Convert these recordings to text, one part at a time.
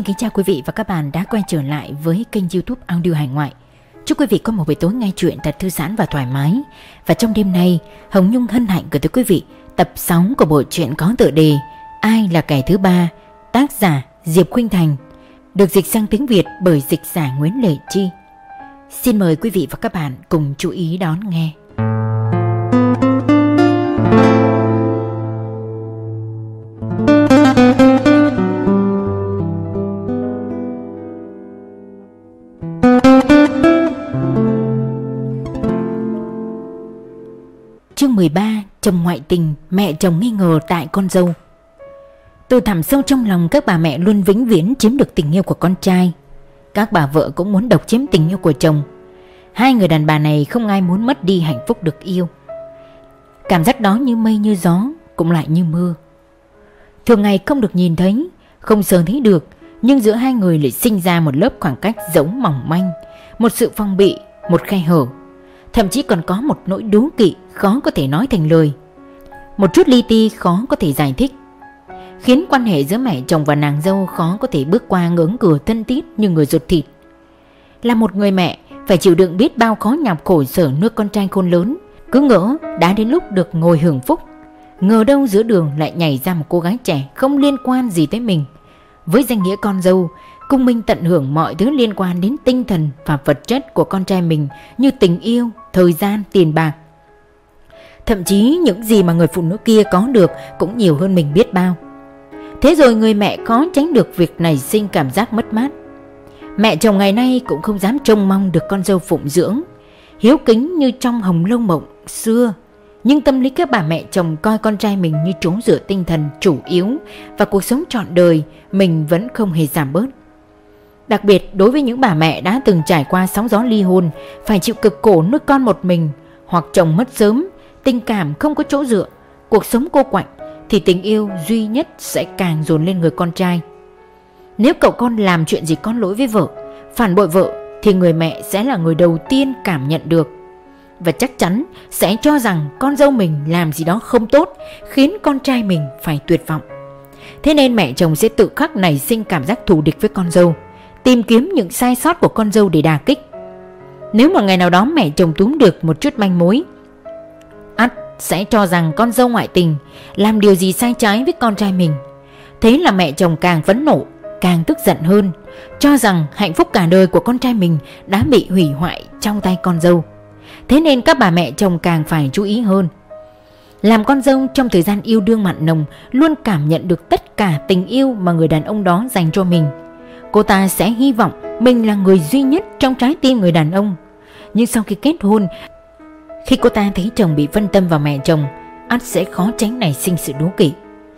Xin kính chào quý vị và các bạn đã quay trở lại với kênh YouTube Audio Hải Ngoại. Chúc quý vị có một buổi tối nghe truyện thật thư giãn và thoải mái. Và trong đêm nay, Hồng Nhung hân hạnh gửi tới quý vị tập 6 của bộ truyện có tựa đề Ai là kẻ thứ ba, tác giả Diệp Khuynh Thành, được dịch sang tiếng Việt bởi dịch giả Nguyễn Lệ Chi. Xin mời quý vị và các bạn cùng chú ý đón nghe. Chương 13. Chồng ngoại tình, mẹ chồng nghi ngờ tại con dâu. Từ thẳm sâu trong lòng các bà mẹ luôn vĩnh viễn chiếm được tình yêu của con trai. Các bà vợ cũng muốn độc chiếm tình yêu của chồng. Hai người đàn bà này không ai muốn mất đi hạnh phúc được yêu. Cảm giác đó như mây như gió, cũng lại như mưa. Thường ngày không được nhìn thấy, không sờ thấy được, nhưng giữa hai người lại sinh ra một lớp khoảng cách giống mỏng manh, một sự phong bị, một khe hở. Thậm chí còn có một nỗi đố kỵ khó có thể nói thành lời, một chút li ti khó có thể giải thích, khiến quan hệ giữa mẹ chồng và nàng dâu khó có thể bước qua ngưỡng cửa thân thiết như người ruột thịt. Là một người mẹ phải chịu đựng biết bao khó nhọc khổ sở nuôi con trai khôn lớn, cứ ngỡ đã đến lúc được ngồi hưởng phúc, ngờ đâu giữa đường lại nhảy ra một cô gái trẻ không liên quan gì tới mình, với danh nghĩa con dâu, cùng mình tận hưởng mọi thứ liên quan đến tinh thần và vật chất của con trai mình như tình yêu, thời gian, tiền bạc. Thậm chí những gì mà người phụ nữ kia có được cũng nhiều hơn mình biết bao. Thế rồi người mẹ khó tránh được việc nảy sinh cảm giác mất mát. Mẹ chồng ngày nay cũng không dám trông mong được con dâu phụng dưỡng, hiếu kính như trong Hồng Lâu Mộng xưa. Nhưng tâm lý các bà mẹ chồng coi con trai mình như chỗ dựa tinh thần chủ yếu và cuộc sống trọn đời mình vẫn không hề giảm bớt. Đặc biệt đối với những bà mẹ đã từng trải qua sóng gió ly hôn, phải chịu cực khổ nuôi con một mình, hoặc chồng mất sớm, tình cảm không có chỗ dựa, cuộc sống cô quạnh, thì tình yêu duy nhất sẽ càng dồn lên người con trai. Nếu cậu con làm chuyện gì con lỗi với vợ, phản bội vợ, thì người mẹ sẽ là người đầu tiên cảm nhận được, và chắc chắn sẽ cho rằng con dâu mình làm gì đó không tốt, khiến con trai mình phải tuyệt vọng. Thế nên mẹ chồng sẽ tự khắc nảy sinh cảm giác thù địch với con dâu, tìm kiếm những sai sót của con dâu để đả kích. Nếu mà ngày nào đó mẹ chồng túm được một chút manh mối, ắt sẽ cho rằng con dâu ngoại tình, làm điều gì sai trái với con trai mình. Thế là mẹ chồng càng phẫn nộ, càng tức giận hơn, cho rằng hạnh phúc cả đời của con trai mình đã bị hủy hoại trong tay con dâu. Thế nên các bà mẹ chồng càng phải chú ý hơn. Làm con dâu trong thời gian yêu đương mặn nồng, luôn cảm nhận được tất cả tình yêu mà người đàn ông đó dành cho mình. Cô ta sẽ hy vọng mình là người duy nhất trong trái tim người đàn ông. Nhưng sau khi kết hôn, khi cô ta thấy chồng bị phân tâm vào mẹ chồng, ắt sẽ khó tránh nảy sinh sự đố kỵ.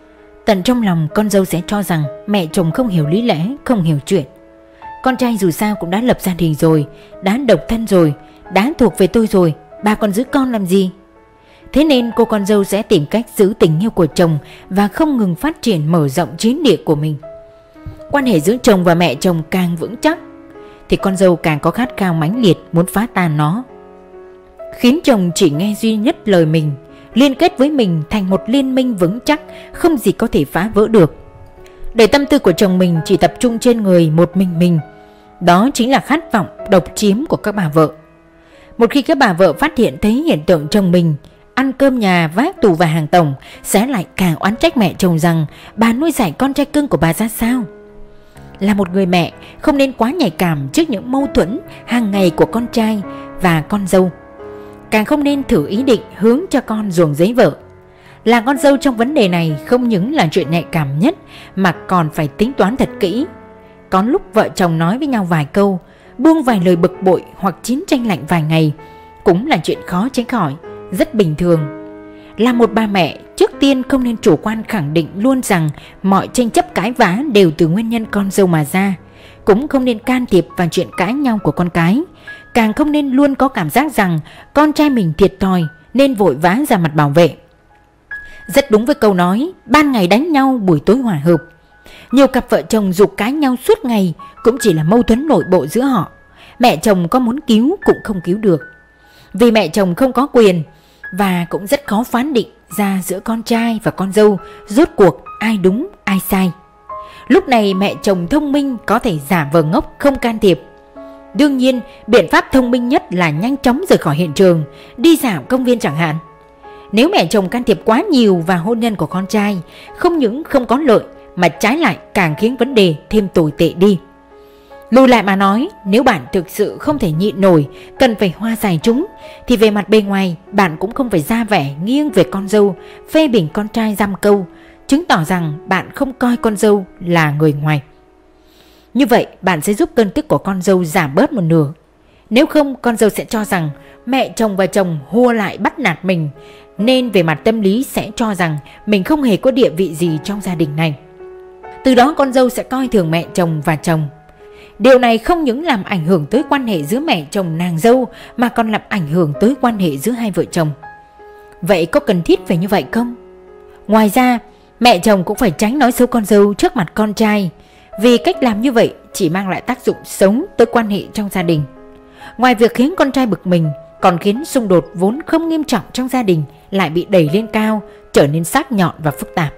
Tận trong lòng con dâu sẽ cho rằng mẹ chồng không hiểu lý lẽ, không hiểu chuyện. Con trai dù sao cũng đã lập gia đình rồi, đã độc thân rồi, đã thuộc về tôi rồi, bà còn giữ con làm gì? Thế nên cô con dâu sẽ tìm cách giữ tình yêu của chồng và không ngừng phát triển mở rộng chiến địa của mình. Quan hệ giữa chồng và mẹ chồng càng vững chắc, thì con dâu càng có khát khao mãnh liệt muốn phá tan nó, khiến chồng chỉ nghe duy nhất lời mình, liên kết với mình thành một liên minh vững chắc, không gì có thể phá vỡ được. Để tâm tư của chồng mình chỉ tập trung trên người một mình. Đó chính là khát vọng độc chiếm của các bà vợ. Một khi các bà vợ phát hiện thấy hiện tượng chồng mình ăn cơm nhà vác tù và hàng tổng, sẽ lại càng oán trách mẹ chồng rằng bà nuôi dạy con trai cưng của bà ra sao. Là một người mẹ không nên quá nhạy cảm trước những mâu thuẫn hàng ngày của con trai và con dâu. Càng không nên thử ý định hướng cho con ruồng giấy vợ. Là con dâu trong vấn đề này không những là chuyện nhạy cảm nhất, mà còn phải tính toán thật kỹ. Có lúc vợ chồng nói với nhau vài câu, buông vài lời bực bội hoặc chiến tranh lạnh vài ngày, cũng là chuyện khó tránh khỏi, rất bình thường. Là một bà mẹ, trước tiên không nên chủ quan khẳng định luôn rằng mọi tranh chấp cãi vã đều từ nguyên nhân con dâu mà ra. Cũng không nên can thiệp vào chuyện cãi nhau của con cái. Càng không nên luôn có cảm giác rằng con trai mình thiệt thòi nên vội vã ra mặt bảo vệ. Rất đúng với câu nói ban ngày đánh nhau buổi tối hòa hợp. Nhiều cặp vợ chồng giục cãi nhau suốt ngày cũng chỉ là mâu thuẫn nội bộ giữa họ. Mẹ chồng có muốn cứu cũng không cứu được, vì mẹ chồng không có quyền, và cũng rất khó phán định ra giữa con trai và con dâu rốt cuộc ai đúng ai sai. Lúc này mẹ chồng thông minh có thể giả vờ ngốc không can thiệp. Đương nhiên, biện pháp thông minh nhất là nhanh chóng rời khỏi hiện trường, đi dạo công viên chẳng hạn. Nếu mẹ chồng can thiệp quá nhiều vào hôn nhân của con trai, không những không có lợi mà trái lại càng khiến vấn đề thêm tồi tệ đi. Lùi lại mà nói, nếu bạn thực sự không thể nhịn nổi, cần phải hoa giải chúng, thì về mặt bên ngoài bạn cũng không phải ra vẻ nghiêng về con dâu, phê bình con trai dăm câu, chứng tỏ rằng bạn không coi con dâu là người ngoài. Như vậy bạn sẽ giúp cơn tức của con dâu giảm bớt một nửa. Nếu không, con dâu sẽ cho rằng mẹ chồng và chồng hùa lại bắt nạt mình, nên về mặt tâm lý sẽ cho rằng mình không hề có địa vị gì trong gia đình này. Từ đó con dâu sẽ coi thường mẹ chồng và chồng. Điều này không những làm ảnh hưởng tới quan hệ giữa mẹ chồng nàng dâu mà còn làm ảnh hưởng tới quan hệ giữa hai vợ chồng. Vậy có cần thiết phải như vậy không? Ngoài ra, mẹ chồng cũng phải tránh nói xấu con dâu trước mặt con trai, vì cách làm như vậy chỉ mang lại tác dụng xấu tới quan hệ trong gia đình. Ngoài việc khiến con trai bực mình, còn khiến xung đột vốn không nghiêm trọng trong gia đình lại bị đẩy lên cao, trở nên sắc nhọn và phức tạp.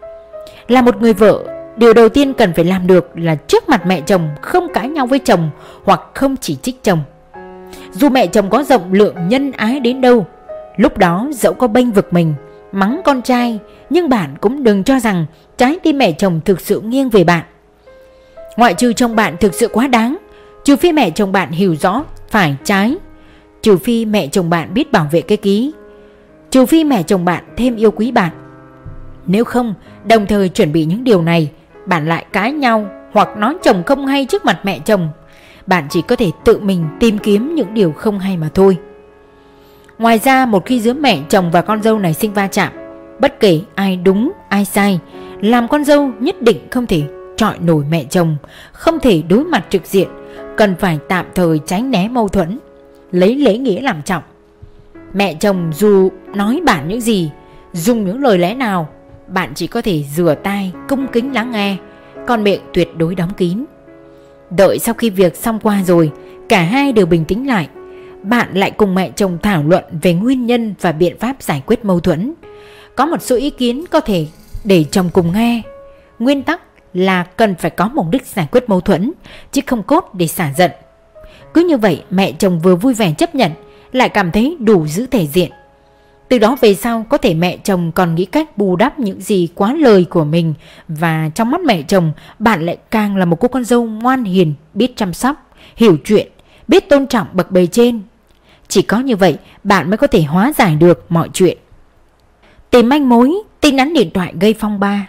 Là một người vợ, điều đầu tiên cần phải làm được là trước mặt mẹ chồng không cãi nhau với chồng hoặc không chỉ trích chồng. Dù mẹ chồng có rộng lượng nhân ái đến đâu, lúc đó dẫu có bênh vực mình, mắng con trai, nhưng bạn cũng đừng cho rằng trái tim mẹ chồng thực sự nghiêng về bạn. Ngoại trừ chồng bạn thực sự quá đáng, trừ phi mẹ chồng bạn hiểu rõ phải trái, trừ phi mẹ chồng bạn biết bảo vệ cái ký, trừ phi mẹ chồng bạn thêm yêu quý bạn. Nếu không, đồng thời chuẩn bị những điều này, bạn lại cãi nhau hoặc nói chồng không hay trước mặt mẹ chồng, bạn chỉ có thể tự mình tìm kiếm những điều không hay mà thôi. Ngoài ra, một khi giữa mẹ chồng và con dâu này sinh va chạm, bất kể ai đúng ai sai, làm con dâu nhất định không thể trọi nổi mẹ chồng, không thể đối mặt trực diện, cần phải tạm thời tránh né mâu thuẫn, lấy lễ nghĩa làm trọng. Mẹ chồng dù nói bạn những gì, dùng những lời lẽ nào, bạn chỉ có thể rửa tai cung kính lắng nghe, còn miệng tuyệt đối đóng kín. Đợi sau khi việc xong qua rồi, cả hai đều bình tĩnh lại, bạn lại cùng mẹ chồng thảo luận về nguyên nhân và biện pháp giải quyết mâu thuẫn. Có một số ý kiến có thể để chồng cùng nghe. Nguyên tắc là cần phải có mục đích giải quyết mâu thuẫn, chứ không cốt để xả giận. Cứ như vậy mẹ chồng vừa vui vẻ chấp nhận, lại cảm thấy đủ giữ thể diện. Từ đó về sau có thể mẹ chồng còn nghĩ cách bù đắp những gì quá lời của mình, và trong mắt mẹ chồng bạn lại càng là một cô con dâu ngoan hiền, biết chăm sóc, hiểu chuyện, biết tôn trọng bậc bề trên. Chỉ có như vậy bạn mới có thể hóa giải được mọi chuyện. Tìm manh mối, tin nhắn điện thoại gây phong ba.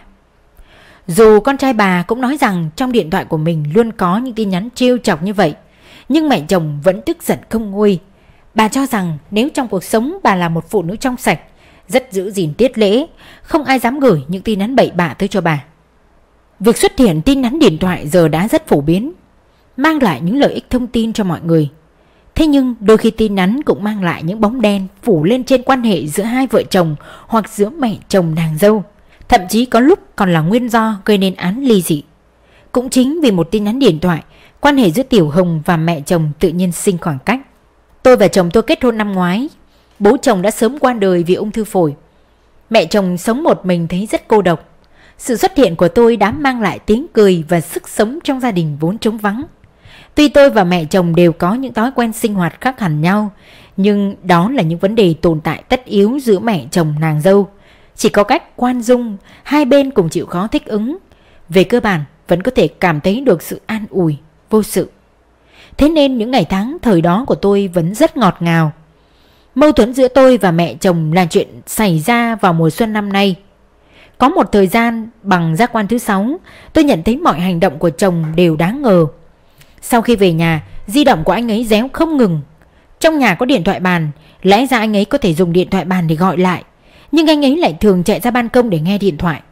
Dù con trai bà cũng nói rằng trong điện thoại của mình luôn có những tin nhắn trêu chọc như vậy, nhưng mẹ chồng vẫn tức giận không nguôi. Bà cho rằng nếu trong cuộc sống bà là một phụ nữ trong sạch, rất giữ gìn tiết lễ, không ai dám gửi những tin nhắn bậy bạ tới cho bà. Việc xuất hiện tin nhắn điện thoại giờ đã rất phổ biến, mang lại những lợi ích thông tin cho mọi người. Thế nhưng đôi khi tin nhắn cũng mang lại những bóng đen phủ lên trên quan hệ giữa hai vợ chồng hoặc giữa mẹ chồng nàng dâu. Thậm chí có lúc còn là nguyên do gây nên án ly dị. Cũng chính vì một tin nhắn điện thoại, quan hệ giữa Tiểu Hồng và mẹ chồng tự nhiên sinh khoảng cách. Tôi và chồng tôi kết hôn năm ngoái. Bố chồng đã sớm qua đời vì ung thư phổi. Mẹ chồng sống một mình thấy rất cô độc. Sự xuất hiện của tôi đã mang lại tiếng cười và sức sống trong gia đình vốn trống vắng. Tuy tôi và mẹ chồng đều có những thói quen sinh hoạt khác hẳn nhau, nhưng đó là những vấn đề tồn tại tất yếu giữa mẹ chồng nàng dâu. Chỉ có cách khoan dung, hai bên cùng chịu khó thích ứng, về cơ bản vẫn có thể cảm thấy được sự an ủi, vô sự. Thế nên những ngày tháng thời đó của tôi vẫn rất ngọt ngào. Mâu thuẫn giữa tôi và mẹ chồng là chuyện xảy ra vào mùa xuân năm nay. Có một thời gian bằng giác quan thứ 6, tôi nhận thấy mọi hành động của chồng đều đáng ngờ. Sau khi về nhà, di động của anh ấy réo không ngừng. Trong nhà có điện thoại bàn, lẽ ra anh ấy có thể dùng điện thoại bàn để gọi lại, nhưng anh ấy lại thường chạy ra ban công để nghe điện thoại.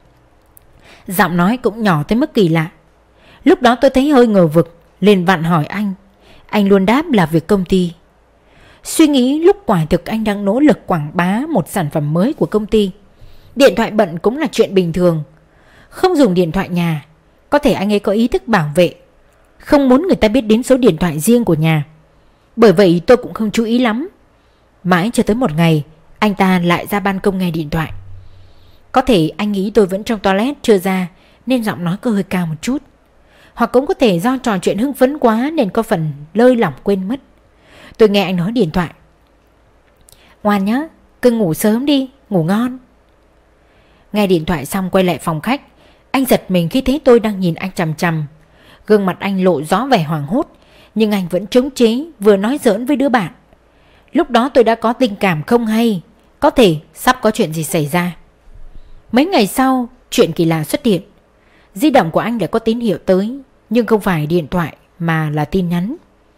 Giọng nói cũng nhỏ tới mức kỳ lạ. Lúc đó tôi thấy hơi ngờ vực, liền vặn hỏi anh. Anh luôn đáp là việc công ty. Suy nghĩ lúc quả thực anh đang nỗ lực quảng bá một sản phẩm mới của công ty. Điện thoại bận cũng là chuyện bình thường. Không dùng điện thoại nhà, có thể anh ấy có ý thức bảo vệ, không muốn người ta biết đến số điện thoại riêng của nhà. Bởi vậy tôi cũng không chú ý lắm. Mãi cho tới một ngày, anh ta lại ra ban công nghe điện thoại. Có thể anh nghĩ tôi vẫn trong toilet chưa ra, nên giọng nói có hơi cao một chút. Hoặc cũng có thể do trò chuyện hưng phấn quá nên có phần lơi lỏng quên mất. Tôi nghe anh nói điện thoại: "Ngoan nhá, cưng ngủ sớm đi, ngủ ngon." Nghe điện thoại xong quay lại phòng khách. Anh giật mình khi thấy tôi đang nhìn anh chằm chằm. Gương mặt anh lộ rõ vẻ hoảng hốt, nhưng anh vẫn chống chế vừa nói giỡn với đứa bạn. Lúc đó tôi đã có tình cảm không hay, có thể sắp có chuyện gì xảy ra. Mấy ngày sau, chuyện kỳ lạ xuất hiện. Di động của anh lại có tín hiệu tới, nhưng không phải điện thoại mà là tin nhắn.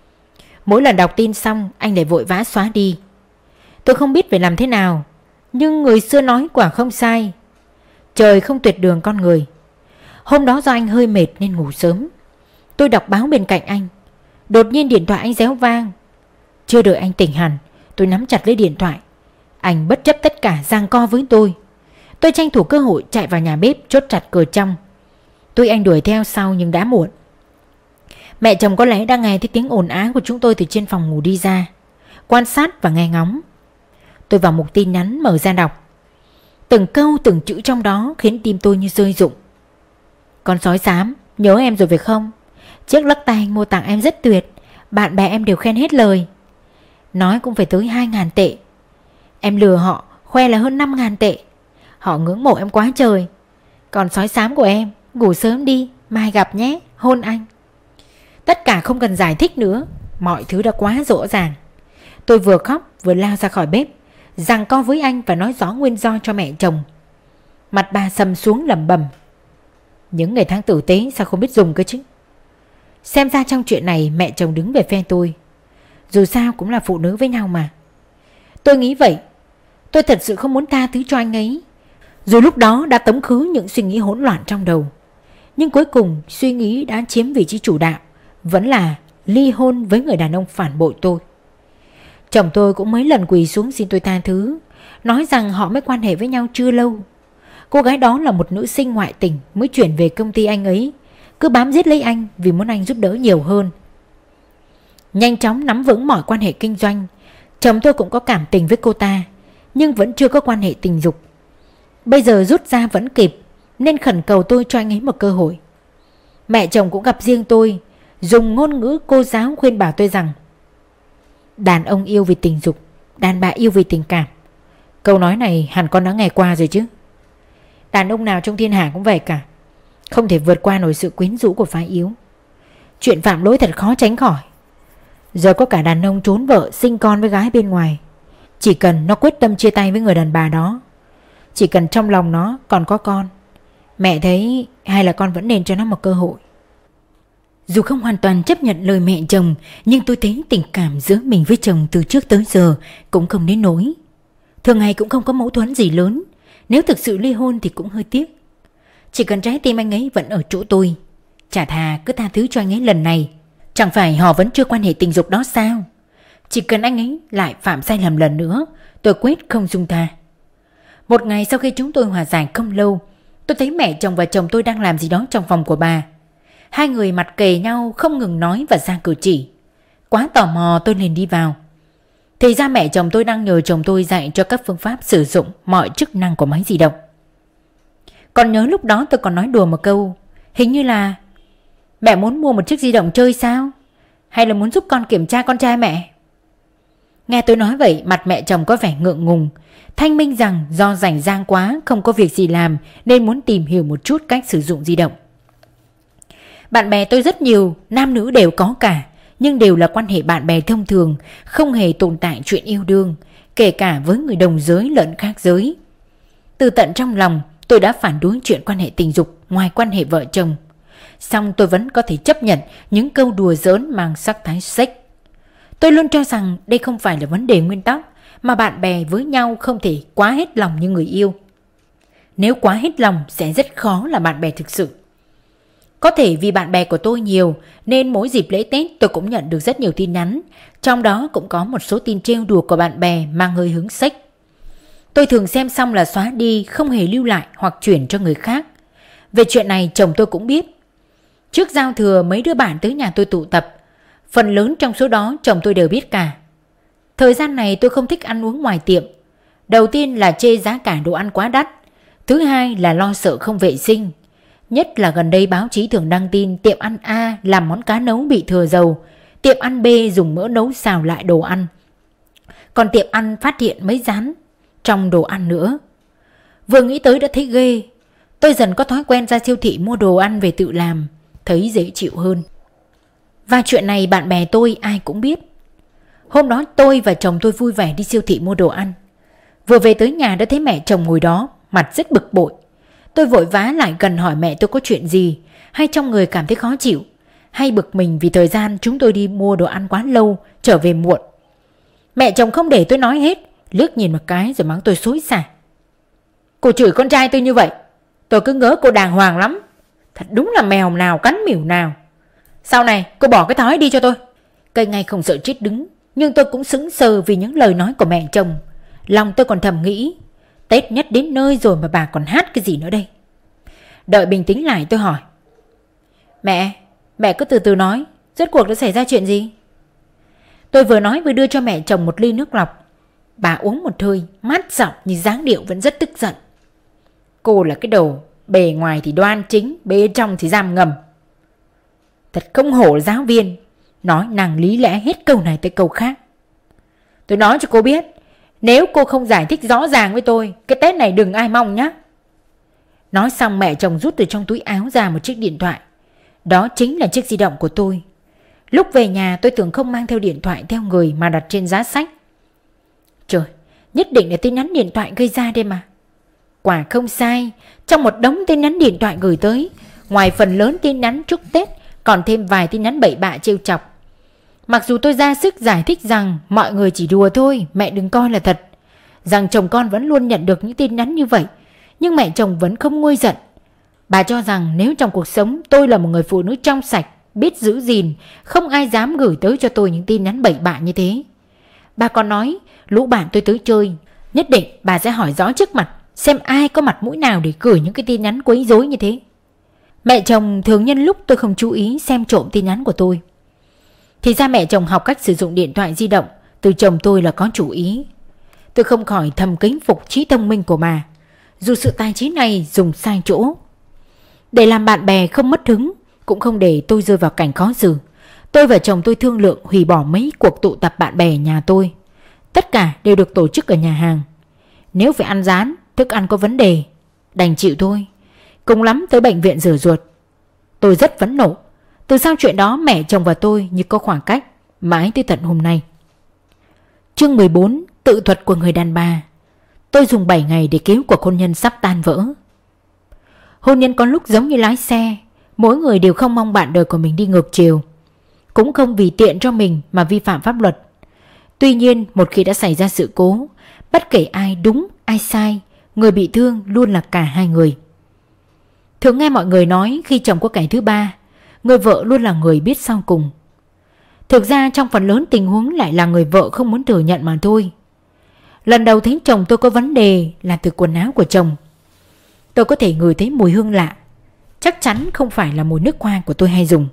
Mỗi lần đọc tin xong anh lại vội vã xóa đi. Tôi không biết phải làm thế nào, nhưng người xưa nói quả không sai, trời không tuyệt đường con người. Hôm đó do anh hơi mệt nên ngủ sớm. Tôi đọc báo bên cạnh anh. Đột nhiên điện thoại anh réo vang. Chưa đợi anh tỉnh hẳn, tôi nắm chặt lấy điện thoại. Anh bất chấp tất cả giằng co với tôi. Tôi tranh thủ cơ hội chạy vào nhà bếp chốt chặt cửa trong. Tuy anh đuổi theo sau nhưng đã muộn. Mẹ chồng có lẽ đang nghe thấy tiếng ồn ào của chúng tôi từ trên phòng ngủ đi ra, quan sát và nghe ngóng. Tôi vào mục tin nhắn mở ra đọc. Từng câu từng chữ trong đó khiến tim tôi như rơi rụng. "Con sói xám, nhớ em rồi phải không? Chiếc lắc tay anh mua tặng em rất tuyệt, bạn bè em đều khen hết lời. Nói cũng phải tới 2.000 tệ. Em lừa họ, khoe là hơn 5.000 tệ. Họ ngưỡng mộ em quá trời. Còn sói xám của em, ngủ sớm đi, mai gặp nhé, hôn anh." Tất cả không cần giải thích nữa, mọi thứ đã quá rõ ràng. Tôi vừa khóc vừa lao ra khỏi bếp, giằng co với anh và nói rõ nguyên do cho mẹ chồng. Mặt bà sầm xuống lẩm bẩm: "Những ngày tháng tử tế sao không biết dùng cơ chứ." Xem ra trong chuyện này mẹ chồng đứng về phe tôi. Dù sao cũng là phụ nữ với nhau mà. Tôi nghĩ vậy. Tôi thật sự không muốn tha thứ cho anh ấy. Dù lúc đó đã tống khứ những suy nghĩ hỗn loạn trong đầu, nhưng cuối cùng suy nghĩ đã chiếm vị trí chủ đạo, vẫn là ly hôn với người đàn ông phản bội tôi. Chồng tôi cũng mấy lần quỳ xuống xin tôi tha thứ, nói rằng họ mới quan hệ với nhau chưa lâu. Cô gái đó là một nữ sinh ngoại tình mới chuyển về công ty anh ấy, cứ bám giết lấy anh vì muốn anh giúp đỡ nhiều hơn. Nhanh chóng nắm vững mọi quan hệ kinh doanh, chồng tôi cũng có cảm tình với cô ta, nhưng vẫn chưa có quan hệ tình dục. Bây giờ rút ra vẫn kịp, nên khẩn cầu tôi cho anh ấy một cơ hội. Mẹ chồng cũng gặp riêng tôi, dùng ngôn ngữ cô giáo khuyên bảo tôi rằng đàn ông yêu vì tình dục, đàn bà yêu vì tình cảm. Câu nói này hẳn con đã nghe qua rồi chứ. Đàn ông nào trong thiên hạ cũng vậy cả, không thể vượt qua nổi sự quyến rũ của phái yếu. Chuyện phạm lỗi thật khó tránh khỏi. Giờ có cả đàn ông trốn vợ sinh con với gái bên ngoài. Chỉ cần nó quyết tâm chia tay với người đàn bà đó, chỉ cần trong lòng nó còn có con, mẹ thấy hay là con vẫn nên cho nó một cơ hội. Dù không hoàn toàn chấp nhận lời mẹ chồng, nhưng tôi thấy tình cảm giữa mình với chồng từ trước tới giờ cũng không đến nỗi. Thường ngày cũng không có mâu thuẫn gì lớn. Nếu thực sự ly hôn thì cũng hơi tiếc. Chỉ cần trái tim anh ấy vẫn ở chỗ tôi, chả thà cứ tha thứ cho anh ấy lần này. Chẳng phải họ vẫn chưa quan hệ tình dục đó sao? Chỉ cần anh ấy lại phạm sai lầm lần nữa, tôi quyết không dung tha. Một ngày sau khi chúng tôi hòa giải không lâu, tôi thấy mẹ chồng và chồng tôi đang làm gì đó trong phòng của bà. Hai người mặt kề nhau không ngừng nói và ra cử chỉ. Quá tò mò tôi liền đi vào. Thì ra mẹ chồng tôi đang nhờ chồng tôi dạy cho các phương pháp sử dụng mọi chức năng của máy di động. Còn nhớ lúc đó tôi còn nói đùa một câu, hình như là: "Mẹ muốn mua một chiếc di động chơi sao? Hay là muốn giúp con kiểm tra con trai mẹ?" Nghe tôi nói vậy, mặt mẹ chồng có vẻ ngượng ngùng, thanh minh rằng do rảnh rang quá không có việc gì làm nên muốn tìm hiểu một chút cách sử dụng di động. Bạn bè tôi rất nhiều, nam nữ đều có cả, nhưng đều là quan hệ bạn bè thông thường, không hề tồn tại chuyện yêu đương, kể cả với người đồng giới lẫn khác giới. Từ tận trong lòng tôi đã phản đối chuyện quan hệ tình dục ngoài quan hệ vợ chồng. Song tôi vẫn có thể chấp nhận những câu đùa giỡn mang sắc thái sex. Tôi luôn cho rằng đây không phải là vấn đề nguyên tắc, mà bạn bè với nhau không thể quá hết lòng như người yêu. Nếu quá hết lòng sẽ rất khó là bạn bè thực sự. Có thể vì bạn bè của tôi nhiều nên mỗi dịp lễ Tết tôi cũng nhận được rất nhiều tin nhắn, trong đó cũng có một số tin trêu đùa của bạn bè mang hơi hướng sex. Tôi thường xem xong là xóa đi, không hề lưu lại hoặc chuyển cho người khác. Về chuyện này chồng tôi cũng biết. Trước giao thừa mấy đứa bạn tới nhà tôi tụ tập, phần lớn trong số đó chồng tôi đều biết cả. Thời gian này tôi không thích ăn uống ngoài tiệm. Đầu tiên là chê giá cả đồ ăn quá đắt, thứ hai là lo sợ không vệ sinh. Nhất là gần đây báo chí thường đăng tin tiệm ăn A làm món cá nấu bị thừa dầu, tiệm ăn B dùng mỡ nấu xào lại đồ ăn, còn tiệm ăn phát hiện mấy rán trong đồ ăn nữa. Vừa nghĩ tới đã thấy ghê. Tôi dần có thói quen ra siêu thị mua đồ ăn về tự làm, thấy dễ chịu hơn. Và chuyện này bạn bè tôi ai cũng biết. Hôm đó tôi và chồng tôi vui vẻ đi siêu thị mua đồ ăn. Vừa về tới nhà đã thấy mẹ chồng ngồi đó, mặt rất bực bội. Tôi vội vã lại gần hỏi mẹ tôi có chuyện gì, hay trong người cảm thấy khó chịu, hay bực mình vì thời gian chúng tôi đi mua đồ ăn quá lâu, trở về muộn. Mẹ chồng không để tôi nói hết, liếc nhìn một cái rồi mắng tôi xối xả. Cô chửi con trai tôi như vậy, tôi cứ ngỡ cô đàng hoàng lắm. Thật đúng là mèo nào cắn mỉu nào. Sau này cô bỏ cái thói đi cho tôi. Cây ngay không sợ chết đứng, nhưng tôi cũng sững sờ vì những lời nói của mẹ chồng. Lòng tôi còn thầm nghĩ, Tết nhất đến nơi rồi mà bà còn hát cái gì nữa đây. Đợi bình tĩnh lại tôi hỏi, Mẹ cứ từ từ nói, rốt cuộc đã xảy ra chuyện gì? Tôi vừa nói vừa đưa cho mẹ chồng một ly nước lọc. Bà uống một hơi, mát giọng nhưng dáng điệu vẫn rất tức giận. Cô là cái đồ, bề ngoài thì đoan chính, bên trong thì giam ngầm. Thật không hổ là giáo viên, nói năng lý lẽ hết câu này tới câu khác. Tôi nói cho cô biết, nếu cô không giải thích rõ ràng với tôi, cái Tết này đừng ai mong nhé. Nói xong mẹ chồng rút từ trong túi áo ra một chiếc điện thoại. Đó chính là chiếc di động của tôi. Lúc về nhà tôi tưởng không mang theo điện thoại theo người mà đặt trên giá sách. Trời, nhất định là tin nhắn điện thoại gây ra đây mà. Quả không sai, trong một đống tin nhắn điện thoại gửi tới, ngoài phần lớn tin nhắn chúc Tết, còn thêm vài tin nhắn bậy bạ trêu chọc. Mặc dù tôi ra sức giải thích rằng mọi người chỉ đùa thôi, mẹ đừng coi là thật, rằng chồng con vẫn luôn nhận được những tin nhắn như vậy, nhưng mẹ chồng vẫn không nguôi giận. Bà cho rằng nếu trong cuộc sống tôi là một người phụ nữ trong sạch, biết giữ gìn, không ai dám gửi tới cho tôi những tin nhắn bậy bạ như thế. Bà còn nói lũ bạn tôi tới chơi, nhất định bà sẽ hỏi rõ trước mặt xem ai có mặt mũi nào để gửi những cái tin nhắn quấy rối như thế. Mẹ chồng thường nhân lúc tôi không chú ý xem trộm tin nhắn của tôi. Thì ra mẹ chồng học cách sử dụng điện thoại di động từ chồng tôi là có chủ ý. Tôi không khỏi thầm kính phục trí thông minh của bà, dù sự tài trí này dùng sai chỗ. Để làm bạn bè không mất hứng, cũng không để tôi rơi vào cảnh khó xử, tôi và chồng tôi thương lượng hủy bỏ mấy cuộc tụ tập bạn bè nhà tôi. Tất cả đều được tổ chức ở nhà hàng. Nếu phải ăn rán, thức ăn có vấn đề, đành chịu thôi. Cùng lắm tới bệnh viện rửa ruột. Tôi rất phẫn nộ. Từ sau chuyện đó mẹ chồng và tôi như có khoảng cách, mãi tới tận hôm nay. Chương 14. Tự thuật của người đàn bà. Tôi dùng 7 ngày để cứu cuộc hôn nhân sắp tan vỡ. Hôn nhân có lúc giống như lái xe, mỗi người đều không mong bạn đời của mình đi ngược chiều, cũng không vì tiện cho mình mà vi phạm pháp luật. Tuy nhiên một khi đã xảy ra sự cố, bất kể ai đúng ai sai, người bị thương luôn là cả hai người. Thường nghe mọi người nói khi chồng có kẻ thứ ba, người vợ luôn là người biết sau cùng. Thực ra trong phần lớn tình huống lại là người vợ không muốn thừa nhận mà thôi. Lần đầu thấy chồng tôi có vấn đề là từ quần áo của chồng. Tôi có thể ngửi thấy mùi hương lạ, chắc chắn không phải là mùi nước hoa của tôi hay dùng.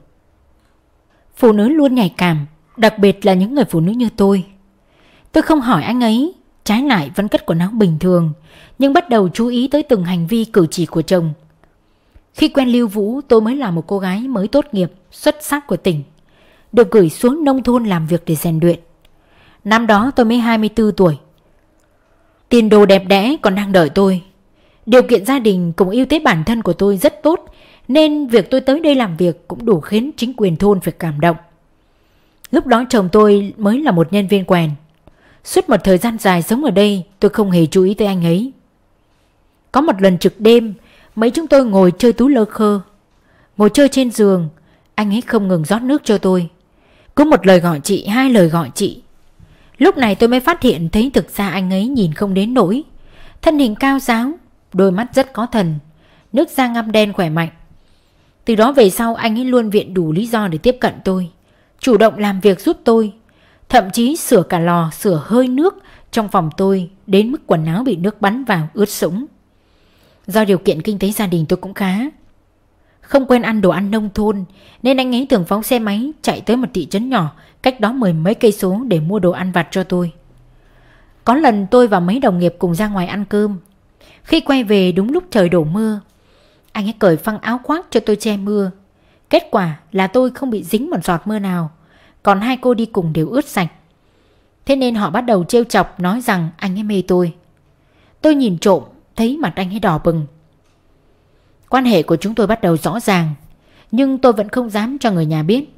Phụ nữ luôn nhạy cảm, đặc biệt là những người phụ nữ như tôi. Tôi không hỏi anh ấy, trái lại vẫn cất quần áo bình thường, nhưng bắt đầu chú ý tới từng hành vi cử chỉ của chồng. Khi quen Lưu Vũ, tôi mới là một cô gái mới tốt nghiệp, xuất sắc của tỉnh, được gửi xuống nông thôn làm việc để rèn luyện. Năm đó tôi mới 24 tuổi. Tiền đồ đẹp đẽ còn đang đợi tôi. Điều kiện gia đình cùng ưu thế bản thân của tôi rất tốt, nên việc tôi tới đây làm việc cũng đủ khiến chính quyền thôn phải cảm động. Lúc đó chồng tôi mới là một nhân viên quèn. Suốt một thời gian dài sống ở đây, tôi không hề chú ý tới anh ấy. Có một lần trực đêm, mấy chúng tôi ngồi chơi tú lơ khơ. Ngồi chơi trên giường, anh ấy không ngừng rót nước cho tôi. Cứ một lời gọi chị, hai lời gọi chị. Lúc này tôi mới phát hiện thấy thực ra anh ấy nhìn không đến nỗi. Thân hình cao ráo, đôi mắt rất có thần, nước da ngăm đen khỏe mạnh. Từ đó về sau anh ấy luôn viện đủ lý do để tiếp cận tôi, chủ động làm việc giúp tôi, thậm chí sửa cả lò sửa hơi nước trong phòng tôi đến mức quần áo bị nước bắn vào ướt sũng. Do điều kiện kinh tế gia đình tôi cũng khá, không quen ăn đồ ăn nông thôn, nên anh ấy thường phóng xe máy chạy tới một thị trấn nhỏ cách đó 10 mấy cây số để mua đồ ăn vặt cho tôi. Có lần tôi và mấy đồng nghiệp cùng ra ngoài ăn cơm. Khi quay về đúng lúc trời đổ mưa, Anh ấy cởi phăng áo khoác cho tôi che mưa. Kết quả là tôi không bị dính một giọt mưa nào, còn hai cô đi cùng đều ướt sạch. Thế nên họ bắt đầu trêu chọc nói rằng anh ấy mê tôi. Tôi nhìn trộm thấy mặt anh ấy đỏ bừng. Quan hệ của chúng tôi bắt đầu rõ ràng, nhưng tôi vẫn không dám cho người nhà biết,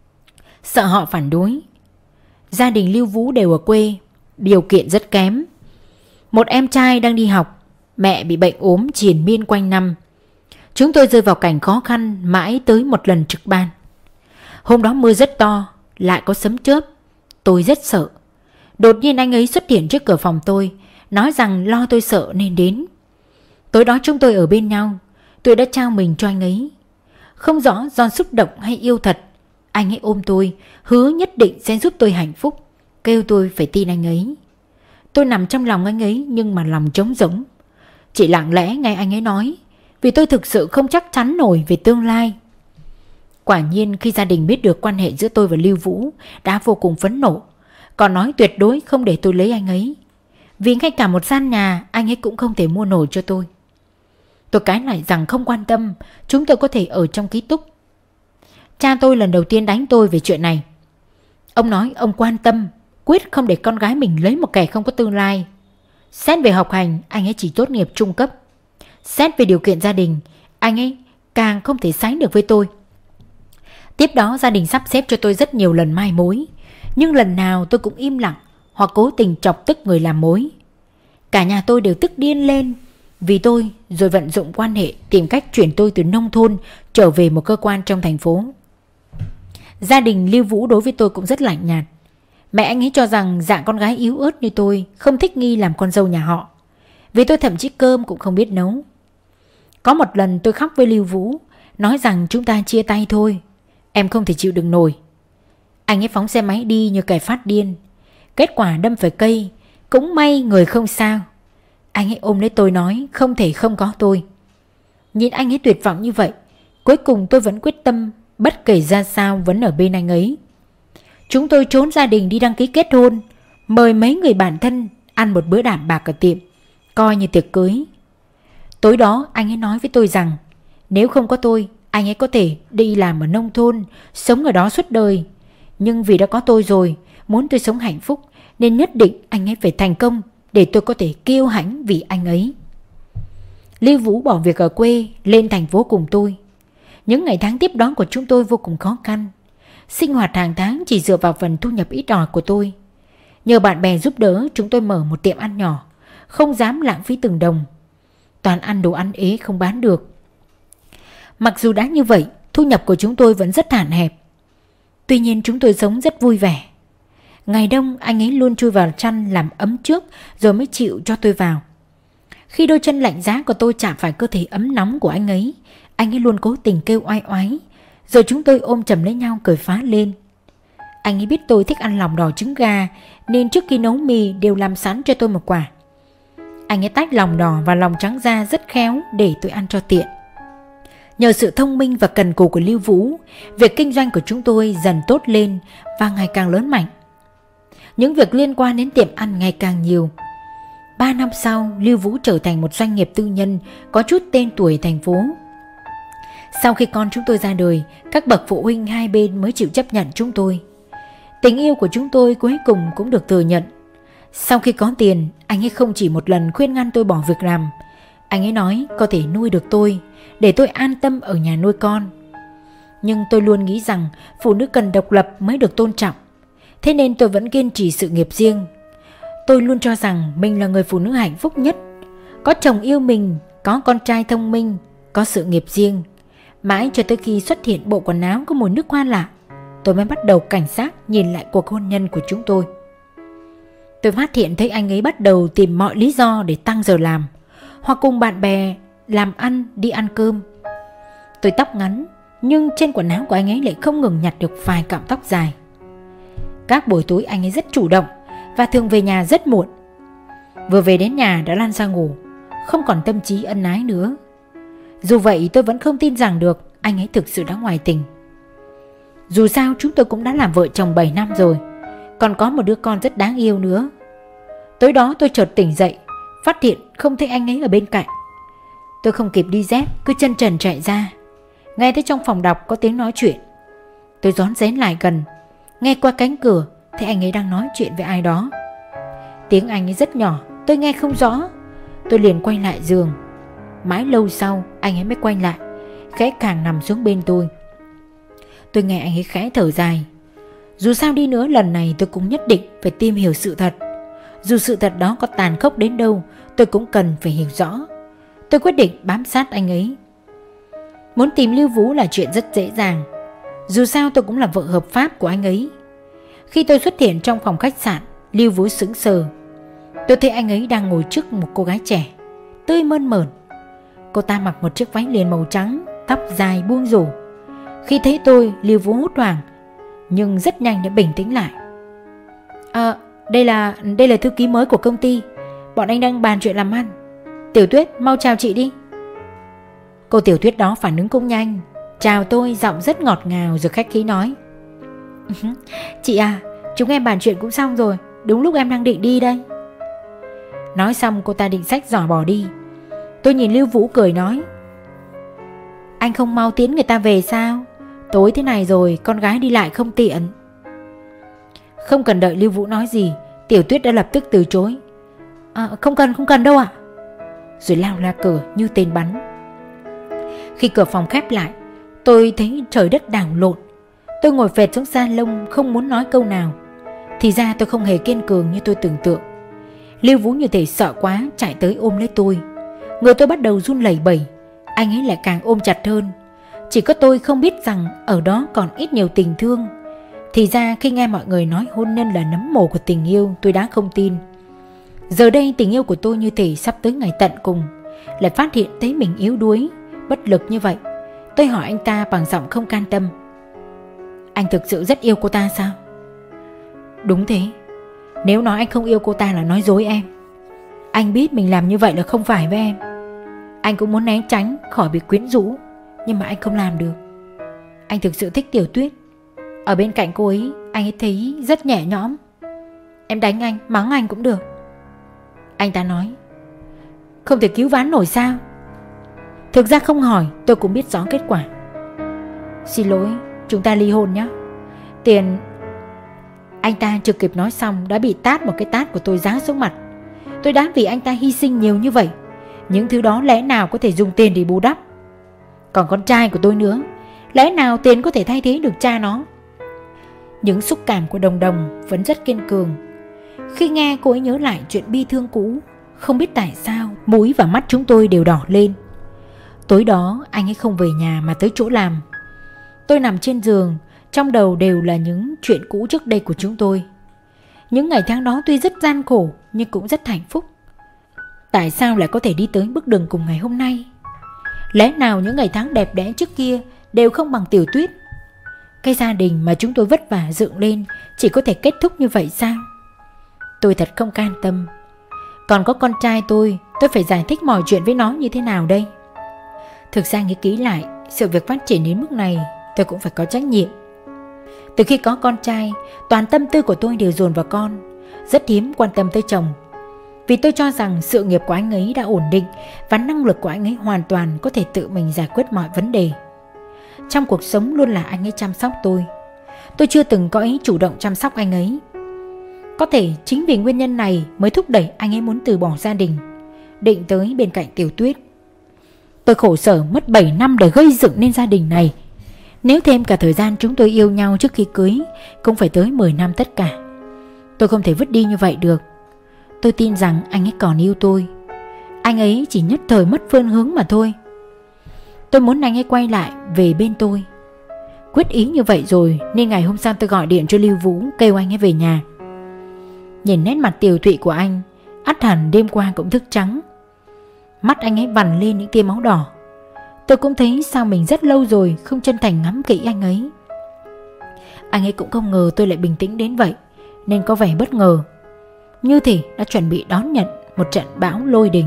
sợ họ phản đối. Gia đình Lưu Vũ đều ở quê, điều kiện rất kém. Một em trai đang đi học, mẹ bị bệnh ốm triền miên quanh năm. Chúng tôi rơi vào cảnh khó khăn mãi tới một lần trực ban. Hôm đó mưa rất to, lại có sấm chớp. Tôi rất sợ. Đột nhiên anh ấy xuất hiện trước cửa phòng tôi, nói rằng lo tôi sợ nên đến. Tối đó chúng tôi ở bên nhau. Tôi đã trao mình cho anh ấy. Không rõ do xúc động hay yêu thật, anh ấy ôm tôi, hứa nhất định sẽ giúp tôi hạnh phúc, kêu tôi phải tin anh ấy. Tôi nằm trong lòng anh ấy nhưng mà lòng trống rỗng. Chỉ lặng lẽ nghe anh ấy nói, vì tôi thực sự không chắc chắn nổi về tương lai. Quả nhiên khi gia đình biết được quan hệ giữa tôi và Lưu Vũ đã vô cùng phẫn nộ, còn nói tuyệt đối không để tôi lấy anh ấy, vì ngay cả một gian nhà anh ấy cũng không thể mua nổi cho tôi. Tôi cãi lại rằng không quan tâm, chúng tôi có thể ở trong ký túc. Cha tôi lần đầu tiên đánh tôi về chuyện này. Ông nói ông quan tâm, quyết không để con gái mình lấy một kẻ không có tương lai. Xét về học hành, anh ấy chỉ tốt nghiệp trung cấp. Xét về điều kiện gia đình, anh ấy càng không thể sánh được với tôi. Tiếp đó gia đình sắp xếp cho tôi rất nhiều lần mai mối, nhưng lần nào tôi cũng im lặng hoặc cố tình chọc tức người làm mối. Cả nhà tôi đều tức điên lên vì tôi, rồi vận dụng quan hệ tìm cách chuyển tôi từ nông thôn trở về một cơ quan trong thành phố. Gia đình Lưu Vũ đối với tôi cũng rất lạnh nhạt. Mẹ anh ấy cho rằng dạng con gái yếu ớt như tôi không thích nghi làm con dâu nhà họ, vì tôi thậm chí cơm cũng không biết nấu. Có một lần tôi khóc với Lưu Vũ, nói rằng chúng ta chia tay thôi, em không thể chịu đựng nổi. Anh ấy phóng xe máy đi như kẻ phát điên. Kết quả đâm phải cây, cũng may người không sao. Anh ấy ôm lấy tôi nói không thể không có tôi. Nhìn anh ấy tuyệt vọng như vậy, cuối cùng tôi vẫn quyết tâm bất kể ra sao vẫn ở bên anh ấy. Chúng tôi trốn gia đình đi đăng ký kết hôn, mời mấy người bạn thân ăn một bữa đạm bạc ở tiệm, coi như tiệc cưới. Tối đó anh ấy nói với tôi rằng nếu không có tôi, anh ấy có thể đi làm ở nông thôn, sống ở đó suốt đời. Nhưng vì đã có tôi rồi, muốn tôi sống hạnh phúc, nên nhất định anh ấy phải thành công để tôi có thể kiêu hãnh vì anh ấy. Lưu Vũ bỏ việc ở quê lên thành phố cùng tôi. Những ngày tháng tiếp đó của chúng tôi vô cùng khó khăn. Sinh hoạt hàng tháng chỉ dựa vào phần thu nhập ít ỏi của tôi. Nhờ bạn bè giúp đỡ, chúng tôi mở một tiệm ăn nhỏ, không dám lãng phí từng đồng. Toàn ăn đồ ăn ế không bán được. Mặc dù đã như vậy, thu nhập của chúng tôi vẫn rất hạn hẹp. Tuy nhiên chúng tôi sống rất vui vẻ. Ngày đông anh ấy luôn chui vào chăn làm ấm trước rồi mới chịu cho tôi vào. Khi đôi chân lạnh giá của tôi chạm phải cơ thể ấm nóng của anh ấy luôn cố tình kêu oai oái. Rồi chúng tôi ôm chầm lấy nhau cười phá lên. Anh ấy biết tôi thích ăn lòng đỏ trứng gà, nên trước khi nấu mì đều làm sẵn cho tôi một quả. Anh ấy tách lòng đỏ và lòng trắng ra rất khéo để tôi ăn cho tiện. Nhờ sự thông minh và cần cù của Lưu Vũ, việc kinh doanh của chúng tôi dần tốt lên và ngày càng lớn mạnh. Những việc liên quan đến tiệm ăn ngày càng nhiều. 3 năm sau, Lưu Vũ trở thành một doanh nghiệp tư nhân có chút tên tuổi thành phố. Sau khi con chúng tôi ra đời, các bậc phụ huynh hai bên mới chịu chấp nhận chúng tôi. Tình yêu của chúng tôi cuối cùng cũng được thừa nhận. Sau khi có tiền, anh ấy không chỉ một lần khuyên ngăn tôi bỏ việc làm. Anh ấy nói có thể nuôi được tôi, để tôi an tâm ở nhà nuôi con. Nhưng tôi luôn nghĩ rằng phụ nữ cần độc lập mới được tôn trọng. Thế nên tôi vẫn kiên trì sự nghiệp riêng. Tôi luôn cho rằng mình là người phụ nữ hạnh phúc nhất. Có chồng yêu mình, có con trai thông minh, có sự nghiệp riêng. Mãi cho tới khi xuất hiện bộ quần áo có mùi nước hoa lạ, tôi mới bắt đầu cảnh giác nhìn lại cuộc hôn nhân của chúng tôi. Tôi phát hiện thấy anh ấy bắt đầu tìm mọi lý do để tăng giờ làm, hoặc cùng bạn bè làm ăn đi ăn cơm. Tôi tóc ngắn, nhưng trên quần áo của anh ấy lại không ngừng nhặt được vài cọng tóc dài. Các buổi tối anh ấy rất chủ động và thường về nhà rất muộn. Vừa về đến nhà đã lăn ra ngủ, không còn tâm trí ân ái nữa. Dù vậy tôi vẫn không tin rằng được anh ấy thực sự đã ngoại tình. Dù sao chúng tôi cũng đã làm vợ chồng 7 năm rồi, còn có một đứa con rất đáng yêu nữa. Tối đó tôi chợt tỉnh dậy, phát hiện không thấy anh ấy ở bên cạnh. Tôi không kịp đi dép, cứ chân trần chạy ra. Nghe thấy trong phòng đọc có tiếng nói chuyện. Tôi rón rén lại gần, nghe qua cánh cửa thấy anh ấy đang nói chuyện với ai đó. Tiếng anh ấy rất nhỏ, tôi nghe không rõ. Tôi liền quay lại giường. Mãi lâu sau anh ấy mới quay lại, khẽ càng nằm xuống bên tôi. Tôi nghe anh ấy khẽ thở dài. Dù sao đi nữa, lần này tôi cũng nhất định phải tìm hiểu sự thật. Dù sự thật đó có tàn khốc đến đâu, tôi cũng cần phải hiểu rõ. Tôi quyết định bám sát anh ấy. Muốn tìm Lưu Vũ là chuyện rất dễ dàng. Dù sao tôi cũng là vợ hợp pháp của anh ấy. Khi tôi xuất hiện trong phòng khách sạn, Lưu Vũ sững sờ. Tôi thấy anh ấy đang ngồi trước một cô gái trẻ, tươi mơn mởn. Cô ta mặc một chiếc váy liền màu trắng, tóc dài buông rủ. Khi thấy tôi, Lưu Vũ hốt hoảng, nhưng rất nhanh đã bình tĩnh lại. Đây là thư ký mới của công ty. Bọn anh đang bàn chuyện làm ăn. Tiểu Tuyết, mau chào chị đi. Cô Tiểu Tuyết đó phản ứng cũng nhanh, chào tôi, giọng rất ngọt ngào rồi khách khí nói. Chị à, chúng em bàn chuyện cũng xong rồi, đúng lúc em đang định đi đây. Nói xong cô ta định xách giỏ bỏ đi. Tôi nhìn Lưu Vũ cười nói, anh không mau tiến người ta về sao? Tối thế này rồi, con gái đi lại không tiện. Không cần đợi Lưu Vũ nói gì, Tiểu Tuyết đã lập tức từ chối. Không cần đâu ạ. Rồi lao ra cửa như tên bắn. Khi cửa phòng khép lại, tôi thấy trời đất đảo lộn. Tôi ngồi phệt xuống salon không muốn nói câu nào. Thì ra tôi không hề kiên cường như tôi tưởng tượng. Lưu Vũ như thể sợ quá chạy tới ôm lấy tôi. Người tôi bắt đầu run lẩy bẩy, anh ấy lại càng ôm chặt hơn. Chỉ có tôi không biết rằng ở đó còn ít nhiều tình thương. Thì ra khi nghe mọi người nói hôn nhân là nấm mồ của tình yêu, tôi đã không tin. Giờ đây tình yêu của tôi như thể sắp tới ngày tận cùng, lại phát hiện thấy mình yếu đuối, bất lực như vậy. Tôi hỏi anh ta bằng giọng không can tâm, anh thực sự rất yêu cô ta sao? Đúng thế. Nếu nói anh không yêu cô ta là nói dối em. Anh biết mình làm như vậy là không phải với em. Anh cũng muốn né tránh khỏi bị quyến rũ, nhưng mà anh không làm được. Anh thực sự thích Tiểu Tuyết. Ở bên cạnh cô ấy, anh ấy thấy rất nhẹ nhõm. Em đánh anh, mắng anh cũng được. Anh ta nói, không thể cứu vãn nổi sao? Thực ra không hỏi tôi cũng biết rõ kết quả. Xin lỗi, chúng ta ly hôn nhé. Tiền... Anh ta chưa kịp nói xong đã bị tát một cái tát của tôi giáng xuống mặt. Tôi đã vì anh ta hy sinh nhiều như vậy. Những thứ đó lẽ nào có thể dùng tiền để bù đắp? Còn con trai của tôi nữa, lẽ nào tiền có thể thay thế được cha nó? Những xúc cảm của Đồng Đồng vẫn rất kiên cường. Khi nghe cô ấy nhớ lại chuyện bi thương cũ, không biết tại sao mũi và mắt chúng tôi đều đỏ lên. Tối đó anh ấy không về nhà mà tới chỗ làm. Tôi nằm trên giường, trong đầu đều là những chuyện cũ trước đây của chúng tôi. Những ngày tháng đó tuy rất gian khổ nhưng cũng rất hạnh phúc. Tại sao lại có thể đi tới bước đường cùng ngày hôm nay? Lẽ nào những ngày tháng đẹp đẽ trước kia đều không bằng Tiểu Tuyết? Cái gia đình mà chúng tôi vất vả dựng lên chỉ có thể kết thúc như vậy sao? Tôi thật không can tâm. Còn có con trai tôi phải giải thích mọi chuyện với nó như thế nào đây? Thực ra nghĩ kỹ lại, sự việc phát triển đến mức này tôi cũng phải có trách nhiệm. Từ khi có con trai, toàn tâm tư của tôi đều dồn vào con, rất hiếm quan tâm tới chồng. Vì tôi cho rằng sự nghiệp của anh ấy đã ổn định và năng lực của anh ấy hoàn toàn có thể tự mình giải quyết mọi vấn đề. Trong cuộc sống luôn là anh ấy chăm sóc tôi. Tôi chưa từng có ý chủ động chăm sóc anh ấy. Có thể chính vì nguyên nhân này mới thúc đẩy anh ấy muốn từ bỏ gia đình, định tới bên cạnh Tiểu Tuyết. Tôi khổ sở mất 7 năm để gây dựng nên gia đình này. Nếu thêm cả thời gian chúng tôi yêu nhau trước khi cưới, cũng phải tới 10 năm tất cả. Tôi không thể vứt đi như vậy được. Tôi tin rằng anh ấy còn yêu tôi. Anh ấy chỉ nhất thời mất phương hướng mà thôi. Tôi muốn anh ấy quay lại về bên tôi. Quyết ý như vậy rồi nên ngày hôm sau tôi gọi điện cho Lưu Vũ kêu anh ấy về nhà. Nhìn nét mặt tiều tụy của anh, ắt hẳn đêm qua cũng thức trắng. Mắt anh ấy vằn lên những tia máu đỏ. Tôi cũng thấy sao mình rất lâu rồi không chân thành ngắm kỹ anh ấy. Anh ấy cũng không ngờ tôi lại bình tĩnh đến vậy, nên có vẻ bất ngờ, như thể đã chuẩn bị đón nhận một trận bão lôi đình.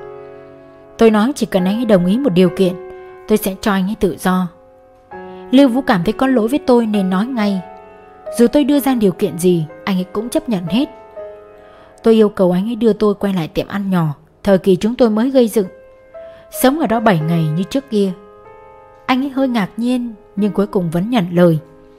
Tôi nói chỉ cần anh ấy đồng ý một điều kiện, tôi sẽ cho anh ấy tự do. Lưu Vũ cảm thấy có lỗi với tôi nên nói ngay. Dù tôi đưa ra điều kiện gì, anh ấy cũng chấp nhận hết. Tôi yêu cầu anh ấy đưa tôi quay lại tiệm ăn nhỏ thời kỳ chúng tôi mới gây dựng. sống ở đó 7 ngày như trước kia. Anh ấy hơi ngạc nhiên nhưng cuối cùng vẫn nhận lời.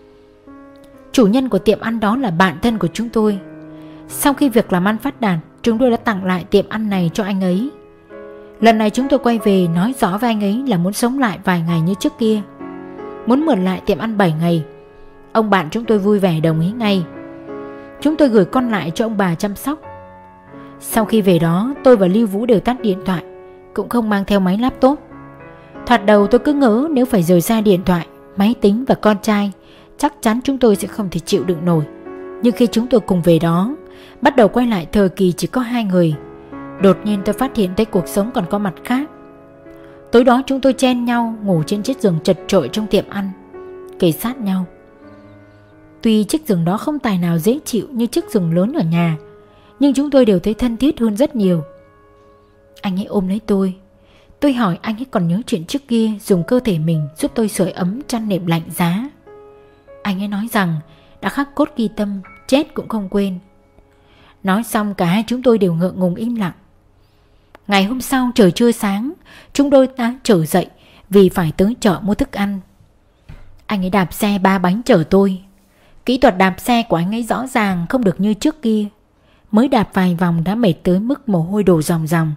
Chủ nhân của tiệm ăn đó là bạn thân của chúng tôi. Sau khi việc làm ăn phát đạt, chúng tôi đã tặng lại tiệm ăn này cho anh ấy. Lần này chúng tôi quay về nói rõ với anh ấy là muốn sống lại vài ngày như trước kia, muốn mượn lại tiệm ăn 7 ngày. Ông bạn chúng tôi vui vẻ đồng ý ngay. Chúng tôi gửi con lại cho ông bà chăm sóc. Sau khi về đó, tôi và Lưu Vũ đều tắt điện thoại, cũng không mang theo máy laptop. Thoạt đầu tôi cứ ngỡ nếu phải rời xa điện thoại, máy tính và con trai, chắc chắn chúng tôi sẽ không thể chịu đựng nổi. Nhưng khi chúng tôi cùng về đó, bắt đầu quay lại thời kỳ chỉ có 2 người, đột nhiên tôi phát hiện thấy cuộc sống còn có mặt khác. Tối đó chúng tôi chen nhau ngủ trên chiếc giường chật chội trong tiệm ăn, kề sát nhau. Tuy chiếc giường đó không tài nào dễ chịu như chiếc giường lớn ở nhà, nhưng chúng tôi đều thấy thân thiết hơn rất nhiều. Anh ấy ôm lấy tôi. Tôi hỏi anh ấy còn nhớ chuyện trước kia dùng cơ thể mình giúp tôi sưởi ấm chăn nệm lạnh giá. Anh ấy nói rằng đã khắc cốt ghi tâm, chết cũng không quên. Nói xong cả hai chúng tôi đều ngượng ngùng im lặng. Ngày hôm sau trời chưa sáng, chúng tôi đã trở dậy vì phải tới chợ mua thức ăn. Anh ấy đạp xe 3 bánh chở tôi. Kỹ thuật đạp xe của anh ấy rõ ràng không được như trước kia. Mới đạp vài vòng đã mệt tới mức mồ hôi đổ ròng ròng.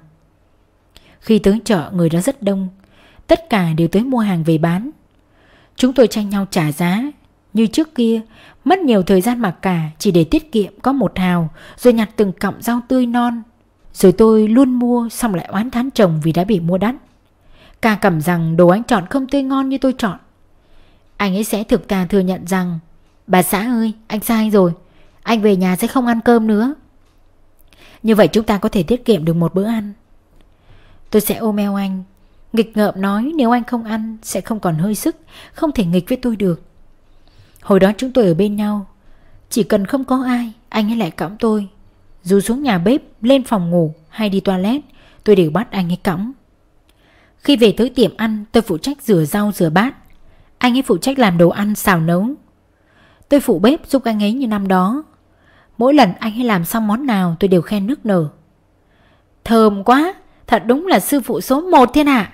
Khi tới chợ người đã rất đông, tất cả đều tới mua hàng về bán. Chúng tôi tranh nhau trả giá. Như trước kia, mất nhiều thời gian mặc cả chỉ để tiết kiệm có 1 hào, rồi nhặt từng cọng rau tươi non. Rồi tôi luôn mua xong lại oán thán chồng vì đã bị mua đắt. Ca cẩm rằng đồ anh chọn không tươi ngon như tôi chọn. Anh ấy sẽ thực thà thừa nhận rằng: bà xã ơi, anh sai rồi, anh về nhà sẽ không ăn cơm nữa. Như vậy chúng ta có thể tiết kiệm được 1 bữa ăn. Tôi sẽ ôm eo anh, nghịch ngợm nói nếu anh không ăn sẽ không còn hơi sức, không thể nghịch với tôi được. Hồi đó chúng tôi ở bên nhau, chỉ cần không có ai, anh ấy lại cõng tôi. Dù xuống nhà bếp, lên phòng ngủ hay đi toilet, tôi đều bắt anh ấy cõng. Khi về tới tiệm ăn, tôi phụ trách rửa rau rửa bát, anh ấy phụ trách làm đồ ăn xào nấu. Tôi phụ bếp giúp anh ấy như năm đó. Mỗi lần anh ấy làm xong món nào tôi đều khen nức nở: thơm quá, thật đúng là sư phụ số 1 thiên hạ.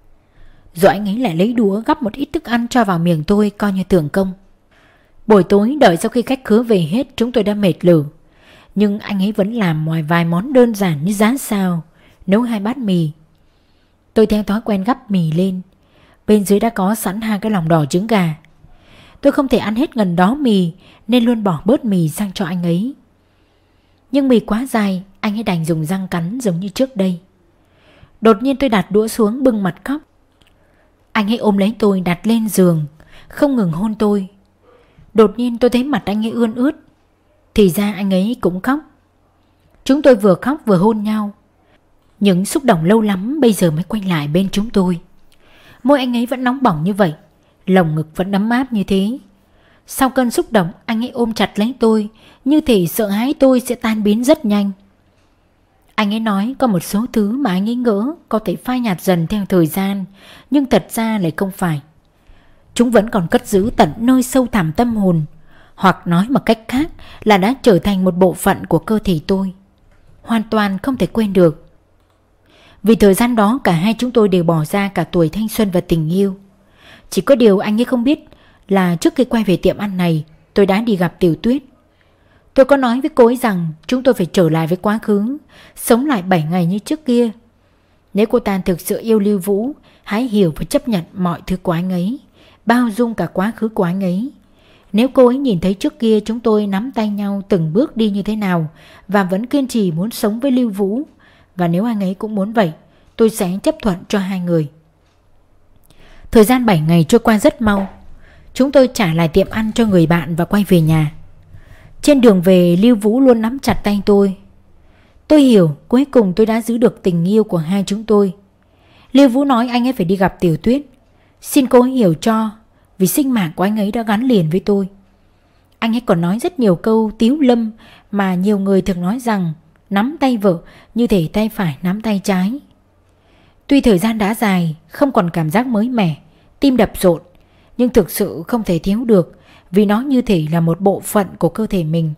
Rồi anh ấy lại lấy đũa gắp một ít thức ăn cho vào miệng tôi coi như thưởng công. Buổi tối đợi sau khi khách khứa về hết, chúng tôi đã mệt lử, nhưng anh ấy vẫn làm ngoài vài món đơn giản như rán xào, nấu 2 bát mì. Tôi theo thói quen gắp mì lên, bên dưới đã có sẵn 2 cái lòng đỏ trứng gà. Tôi không thể ăn hết ngần đó mì nên luôn bỏ bớt mì sang cho anh ấy. Nhưng mì quá dài, anh ấy đành dùng răng cắn giống như trước đây. Đột nhiên tôi đặt đũa xuống bưng mặt khóc. Anh ấy ôm lấy tôi đặt lên giường, không ngừng hôn tôi. Đột nhiên tôi thấy mặt anh ấy ươn ướt. Thì ra anh ấy cũng khóc. Chúng tôi vừa khóc vừa hôn nhau. Những xúc động lâu lắm bây giờ mới quay lại bên chúng tôi. Môi anh ấy vẫn nóng bỏng như vậy, lồng ngực vẫn ấm áp như thế. Sau cơn xúc động, anh ấy ôm chặt lấy tôi, như thể sợ hãi tôi sẽ tan biến rất nhanh. Anh ấy nói có một số thứ mà anh ấy ngỡ có thể phai nhạt dần theo thời gian, nhưng thật ra lại không phải. Chúng vẫn còn cất giữ tận nơi sâu thẳm tâm hồn, hoặc nói một cách khác là đã trở thành một bộ phận của cơ thể tôi, hoàn toàn không thể quên được. Vì thời gian đó cả hai chúng tôi đều bỏ ra cả tuổi thanh xuân và tình yêu. Chỉ có điều anh ấy không biết là trước khi quay về tiệm ăn này, tôi đã đi gặp Tiểu Tuyết. Tôi có nói với cô ấy rằng chúng tôi phải trở lại với quá khứ, sống lại 7 ngày như trước kia. Nếu cô ta thực sự yêu Lưu Vũ, hãy hiểu và chấp nhận mọi thứ của anh ấy, bao dung cả quá khứ của anh ấy. Nếu cô ấy nhìn thấy trước kia chúng tôi nắm tay nhau từng bước đi như thế nào và vẫn kiên trì muốn sống với Lưu Vũ, và nếu anh ấy cũng muốn vậy, tôi sẽ chấp thuận cho hai người. Thời gian 7 ngày trôi qua rất mau. Chúng tôi trả lại tiệm ăn cho người bạn và quay về nhà. Trên đường về, Lưu Vũ luôn nắm chặt tay tôi. Tôi hiểu cuối cùng tôi đã giữ được tình yêu của hai chúng tôi. Lưu Vũ nói anh ấy phải đi gặp Tiểu Tuyết, xin cô ấy hiểu cho, vì sinh mạng của anh ấy đã gắn liền với tôi. Anh ấy còn nói rất nhiều câu tiếu lâm mà nhiều người thường nói rằng nắm tay vợ như thể tay phải nắm tay trái. Tuy thời gian đã dài, không còn cảm giác mới mẻ, tim đập rộn, nhưng thực sự không thể thiếu được, vì nó như thể là một bộ phận của cơ thể mình.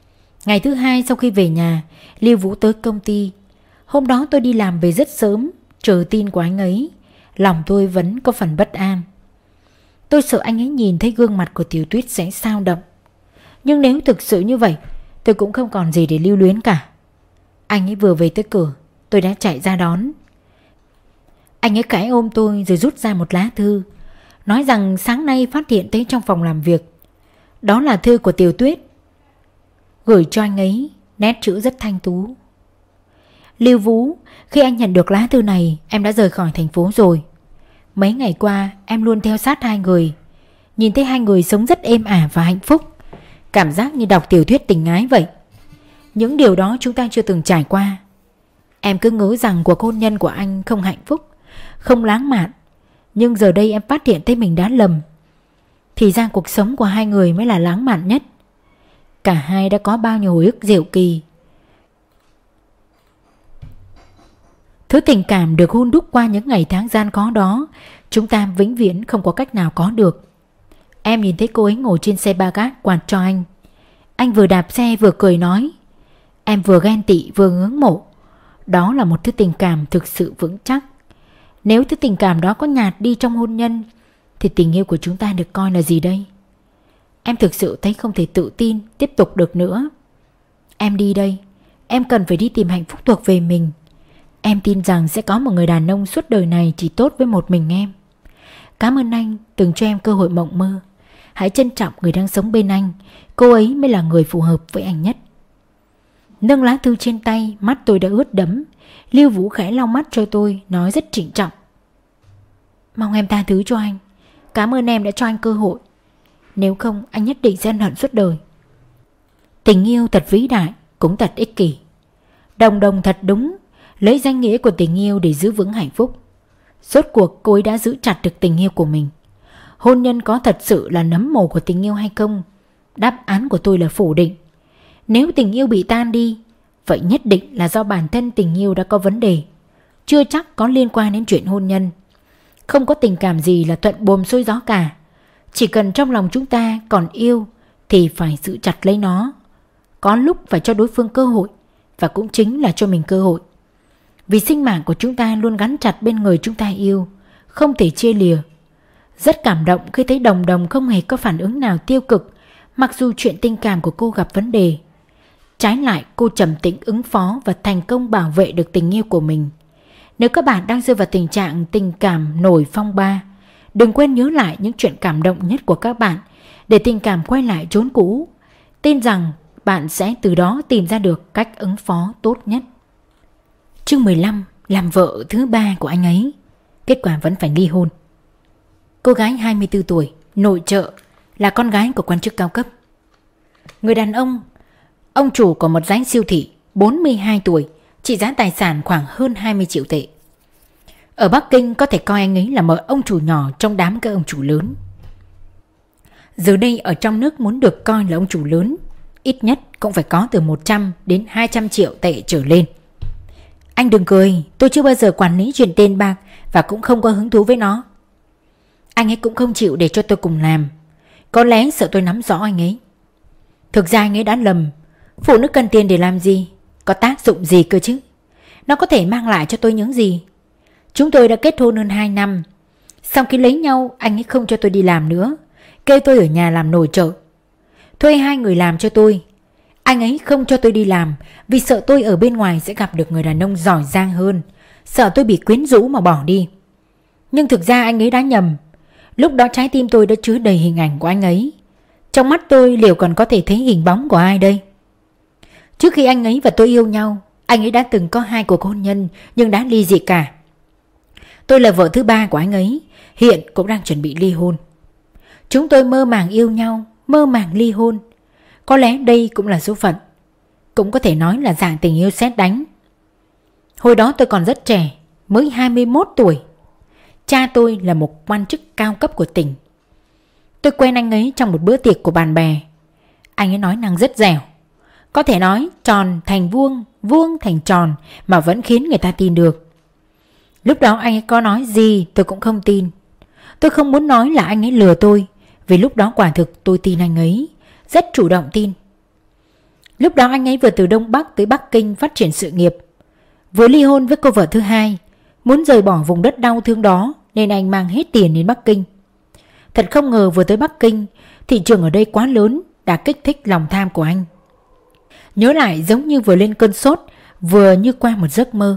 Ngày thứ hai sau khi về nhà, Lưu Vũ tới công ty. Hôm đó tôi đi làm về rất sớm, Chờ tin của anh ấy, lòng tôi vẫn có phần bất an. Tôi sợ anh ấy nhìn thấy gương mặt của Tiểu Tuyết sẽ xao động. Nhưng nếu thực sự như vậy, tôi cũng không còn gì để lưu luyến cả. Anh ấy vừa về tới cửa, tôi đã chạy ra đón. Anh ấy khẽ ôm tôi rồi rút ra một lá thư, nói rằng sáng nay phát hiện thấy trong phòng làm việc. Đó là thư của Tiểu Tuyết. Gửi cho anh ấy, nét chữ rất thanh tú. Lưu Vũ, khi anh nhận được lá thư này, em đã rời khỏi thành phố rồi. Mấy ngày qua em luôn theo sát hai người, nhìn thấy hai người sống rất êm ả và hạnh phúc, cảm giác như đọc tiểu thuyết tình ái vậy. Những điều đó chúng ta chưa từng trải qua. Em cứ ngỡ rằng cuộc hôn nhân của anh không hạnh phúc, không lãng mạn. Nhưng giờ đây em phát hiện thấy mình đã lầm. Thì ra cuộc sống của hai người mới là lãng mạn nhất. Cả hai đã có bao nhiêu hồi ức diệu kỳ. Thứ tình cảm được hun đúc qua những ngày tháng gian khó đó, chúng ta vĩnh viễn không có cách nào có được. Em nhìn thấy cô ấy ngồi trên xe ba gác quạt cho anh. Anh vừa đạp xe vừa cười nói. Em vừa ghen tị vừa ngưỡng mộ. Đó là một thứ tình cảm thực sự vững chắc. Nếu thứ tình cảm đó có nhạt đi trong hôn nhân, thì tình yêu của chúng ta được coi là gì đây? Em thực sự thấy không thể tự tin tiếp tục được nữa. Em đi đây. Em cần phải đi tìm hạnh phúc thuộc về mình. Em tin rằng sẽ có một người đàn ông suốt đời này chỉ tốt với một mình em. Cảm ơn anh từng cho em cơ hội mộng mơ. Hãy trân trọng người đang sống bên anh. Cô ấy mới là người phù hợp với anh nhất. Nâng lá thư trên tay, mắt tôi đã ướt đẫm. Lưu Vũ khẽ lau mắt cho tôi, nói rất trịnh trọng. Mong em tha thứ cho anh. Cảm ơn em đã cho anh cơ hội. Nếu không anh nhất định sẽ ân hận suốt đời. Tình yêu thật vĩ đại, cũng thật ích kỷ. Đồng Đồng thật đúng, lấy danh nghĩa của tình yêu để giữ vững hạnh phúc. Rốt cuộc cô ấy đã giữ chặt được tình yêu của mình. Hôn nhân có thật sự là nấm mồ của tình yêu hay không? Đáp án của tôi là phủ định. Nếu tình yêu bị tan đi, vậy nhất định là do bản thân tình yêu đã có vấn đề, chưa chắc có liên quan đến chuyện hôn nhân. Không có tình cảm gì là thuận buồm xuôi gió cả. Chỉ cần trong lòng chúng ta còn yêu thì phải giữ chặt lấy nó. Có lúc phải cho đối phương cơ hội, và cũng chính là cho mình cơ hội. Vì sinh mạng của chúng ta luôn gắn chặt bên người chúng ta yêu, không thể chia lìa. Rất cảm động khi thấy Đồng Đồng không hề có phản ứng nào tiêu cực, mặc dù chuyện tình cảm của cô gặp vấn đề. Trái lại, cô trầm tĩnh ứng phó và thành công bảo vệ được tình yêu của mình. Nếu các bạn đang rơi vào tình trạng tình cảm nổi phong ba, đừng quên nhớ lại những chuyện cảm động nhất của các bạn để tình cảm quay lại chốn cũ. Tin rằng bạn sẽ từ đó tìm ra được cách ứng phó tốt nhất. Chương 15. Làm vợ thứ ba của anh ấy. Kết quả vẫn phải ly hôn. Cô gái 24 tuổi, nội trợ, là con gái của quan chức cao cấp. Người đàn ông chủ của một dãy siêu thị, 42 tuổi, trị giá tài sản khoảng hơn 20 triệu tệ. Ở Bắc Kinh có thể coi anh ấy là một ông chủ nhỏ trong đám các ông chủ lớn. Giờ đây ở trong nước muốn được coi là ông chủ lớn, ít nhất cũng phải có từ 100 đến 200 triệu tệ trở lên. Anh đừng cười, tôi chưa bao giờ quản lý chuyện tiền bạc và cũng không có hứng thú với nó. Anh ấy cũng không chịu để cho tôi cùng làm. Có lẽ sợ tôi nắm rõ anh ấy. Thực ra anh ấy đã lầm. Phụ nữ cần tiền để làm gì? Có tác dụng gì cơ chứ? Nó có thể mang lại cho tôi những gì? Chúng tôi đã kết hôn hơn 2 năm. Sau khi lấy nhau, anh ấy không cho tôi đi làm nữa, kêu tôi ở nhà làm nội trợ. Thuê 2 người làm cho tôi. Anh ấy không cho tôi đi làm vì sợ tôi ở bên ngoài sẽ gặp được người đàn ông giỏi giang hơn, sợ tôi bị quyến rũ mà bỏ đi. Nhưng thực ra anh ấy đã nhầm. Lúc đó trái tim tôi đã chứa đầy hình ảnh của anh ấy. Trong mắt tôi liệu còn có thể thấy hình bóng của ai đây? Trước khi anh ấy và tôi yêu nhau, anh ấy đã từng có 2 cuộc hôn nhân nhưng đã ly dị cả. Tôi là vợ thứ 3 của anh ấy, hiện cũng đang chuẩn bị ly hôn. Chúng tôi mơ màng yêu nhau, mơ màng ly hôn. Có lẽ đây cũng là số phận, cũng có thể nói là dạng tình yêu sét đánh. Hồi đó tôi còn rất trẻ, mới 21 tuổi. Cha tôi là một quan chức cao cấp của tỉnh. Tôi quen anh ấy trong một bữa tiệc của bạn bè. Anh ấy nói năng rất dẻo, có thể nói tròn thành vuông, vuông thành tròn mà vẫn khiến người ta tin được. Lúc đó anh ấy có nói gì tôi cũng không tin. Tôi không muốn nói là anh ấy lừa tôi, vì lúc đó quả thực tôi tin anh ấy, rất chủ động tin. Lúc đó anh ấy vừa từ Đông Bắc tới Bắc Kinh phát triển sự nghiệp, vừa ly hôn với cô vợ thứ 2, Muốn rời bỏ vùng đất đau thương đó nên anh mang hết tiền đến Bắc Kinh. Thật không ngờ vừa tới Bắc Kinh, thị trường ở đây quá lớn đã kích thích lòng tham của anh. Nhớ lại giống như vừa lên cơn sốt, vừa như qua một giấc mơ.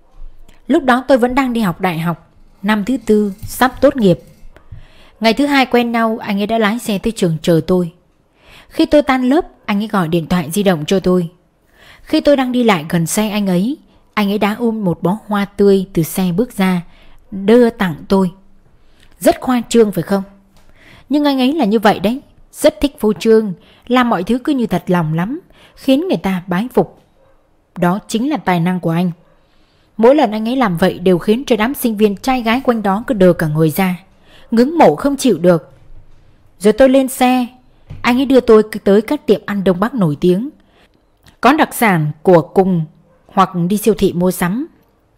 Lúc đó tôi vẫn đang đi học đại học, năm thứ 4 sắp tốt nghiệp. Ngày thứ 2 quen nhau, anh ấy đã lái xe tới trường chờ tôi. Khi tôi tan lớp, anh ấy gọi điện thoại di động cho tôi. Khi tôi đang đi lại gần xe anh ấy đã ôm một bó hoa tươi từ xe bước ra, đưa tặng tôi. Rất khoa trương phải không? Nhưng anh ấy là như vậy đấy, rất thích phô trương, làm mọi thứ cứ như thật lòng lắm, khiến người ta bái phục. Đó chính là tài năng của anh. Mỗi lần anh ấy làm vậy đều khiến cho đám sinh viên trai gái quanh đó cứ đờ cả người ra, ngưỡng mộ không chịu được. Rồi tôi lên xe, anh ấy đưa tôi tới các tiệm ăn Đông Bắc nổi tiếng, có đặc sản của cùng, hoặc đi siêu thị mua sắm.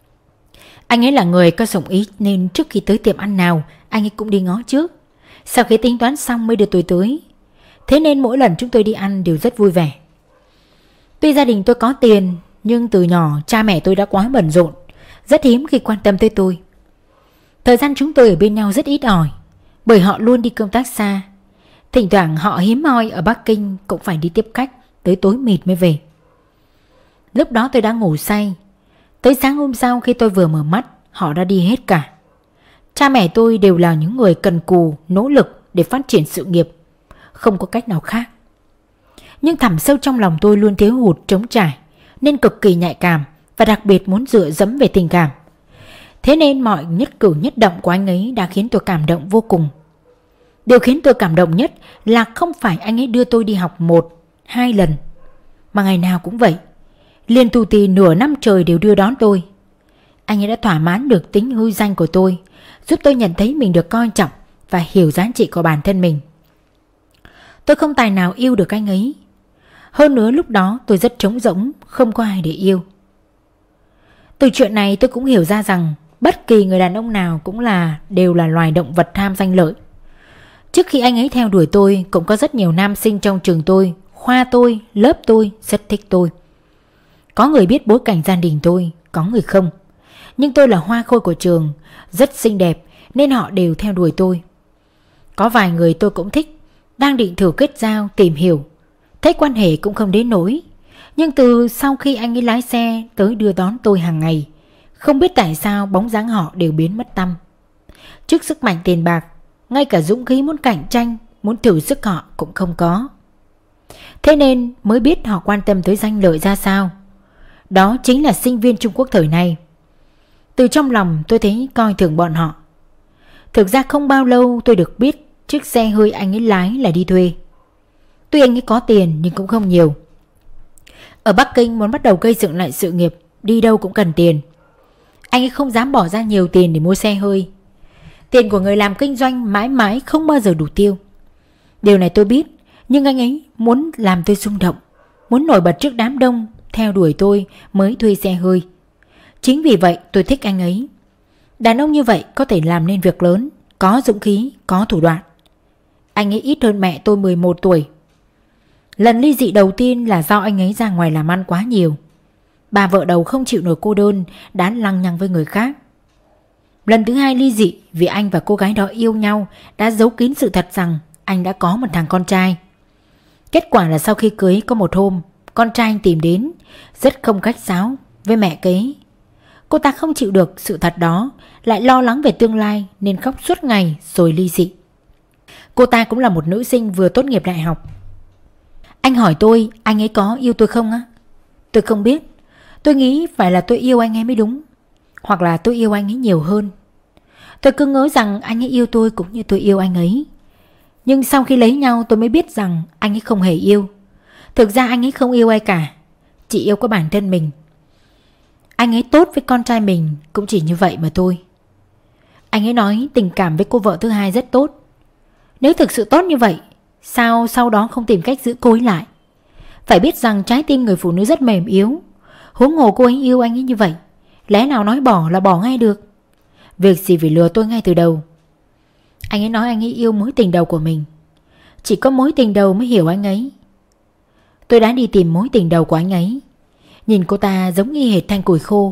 Anh ấy là người có dụng ý nên trước khi tới tiệm ăn nào anh ấy cũng đi ngó trước. Sau khi tính toán xong mới đưa tôi tới. Thế nên mỗi lần chúng tôi đi ăn đều rất vui vẻ. Tuy gia đình tôi có tiền, nhưng từ nhỏ cha mẹ tôi đã quá bận rộn, rất hiếm khi quan tâm tới tôi. Thời gian chúng tôi ở bên nhau rất ít ỏi, bởi họ luôn đi công tác xa. Thỉnh thoảng họ hiếm hoi ở Bắc Kinh cũng phải đi tiếp khách, tới tối mịt mới về. Lúc đó tôi đã ngủ say. Tới sáng hôm sau khi tôi vừa mở mắt, họ đã đi hết cả. Cha mẹ tôi đều là những người cần cù, nỗ lực để phát triển sự nghiệp, không có cách nào khác. Nhưng thẳm sâu trong lòng tôi luôn thiếu hụt trống trải, nên cực kỳ nhạy cảm và đặc biệt muốn dựa dẫm về tình cảm. Thế nên mọi nhất cử nhất động của anh ấy đã khiến tôi cảm động vô cùng. Điều khiến tôi cảm động nhất là không phải anh ấy đưa tôi đi học 1-2 lần, mà ngày nào cũng vậy, liên tù tì nửa năm trời đều đưa đón tôi. Anh ấy đã thỏa mãn được tính hư danh của tôi, giúp tôi nhận thấy mình được coi trọng và hiểu giá trị của bản thân mình. Tôi không tài nào yêu được anh ấy. Hơn nữa lúc đó tôi rất trống rỗng, không có ai để yêu. Từ chuyện này tôi cũng hiểu ra rằng bất kỳ người đàn ông nào cũng đều là loài động vật tham danh lợi. Trước khi anh ấy theo đuổi tôi, cũng có rất nhiều nam sinh trong trường tôi, khoa tôi, lớp tôi rất thích tôi. Có người biết bối cảnh gia đình tôi, có người không. Nhưng tôi là hoa khôi của trường, rất xinh đẹp nên họ đều theo đuổi tôi. Có vài người tôi cũng thích, đang định thử kết giao, tìm hiểu. Thấy quan hệ cũng không đến nỗi. Nhưng từ sau khi anh ấy lái xe tới đưa đón tôi hàng ngày, không biết tại sao bóng dáng họ đều biến mất tăm. Trước sức mạnh tiền bạc, ngay cả dũng khí muốn cạnh tranh, muốn thử sức họ cũng không có. Thế nên mới biết họ quan tâm tới danh lợi ra sao. Đó chính là sinh viên Trung Quốc thời nay. Từ trong lòng tôi thấy coi thường bọn họ. Thực ra không bao lâu tôi được biết chiếc xe hơi anh ấy lái là đi thuê. Tuy anh ấy có tiền nhưng cũng không nhiều. Ở Bắc Kinh muốn bắt đầu gây dựng lại sự nghiệp, đi đâu cũng cần tiền. Anh ấy không dám bỏ ra nhiều tiền để mua xe hơi. Tiền của người làm kinh doanh mãi mãi không bao giờ đủ tiêu. Điều này tôi biết, nhưng anh ấy muốn làm tôi rung động, muốn nổi bật trước đám đông theo đuổi tôi mới thuê xe hơi. Chính vì vậy tôi thích anh ấy. Đàn ông như vậy có thể làm nên việc lớn, có dũng khí, có thủ đoạn. Anh ấy ít hơn mẹ tôi 11 tuổi. Lần ly dị đầu tiên là do anh ấy ra ngoài làm ăn quá nhiều. Bà vợ đầu không chịu nổi cô đơn, đã lăng nhăng với người khác. Lần thứ hai ly dị vì anh và cô gái đó yêu nhau, đã giấu kín sự thật rằng anh đã có một thằng con trai. Kết quả là sau khi cưới có một hôm, con trai anh tìm đến, rất không khách sáo với mẹ kế. Cô ta không chịu được sự thật đó, lại lo lắng về tương lai nên khóc suốt ngày rồi ly dị. Cô ta cũng là một nữ sinh vừa tốt nghiệp đại học. Anh hỏi tôi anh ấy có yêu tôi không á? Tôi không biết. Tôi nghĩ phải là tôi yêu anh ấy mới đúng. Hoặc là tôi yêu anh ấy nhiều hơn. Tôi cứ ngỡ rằng anh ấy yêu tôi cũng như tôi yêu anh ấy. Nhưng sau khi lấy nhau tôi mới biết rằng anh ấy không hề yêu. Thực ra anh ấy không yêu ai cả, chỉ yêu có bản thân mình. Anh ấy tốt với con trai mình cũng chỉ như vậy mà thôi. Anh ấy nói tình cảm với cô vợ thứ hai rất tốt. Nếu thực sự tốt như vậy, sao sau đó không tìm cách giữ cô ấy lại? Phải biết rằng trái tim người phụ nữ rất mềm yếu. Huống hồ cô ấy yêu anh ấy như vậy, lẽ nào nói bỏ là bỏ ngay được? Việc gì phải lừa tôi ngay từ đầu? Anh ấy nói anh ấy yêu mối tình đầu của mình. Chỉ có mối tình đầu mới hiểu anh ấy. Tôi đã đi tìm mối tình đầu của anh ấy. Nhìn cô ta giống y hệt thanh củi khô.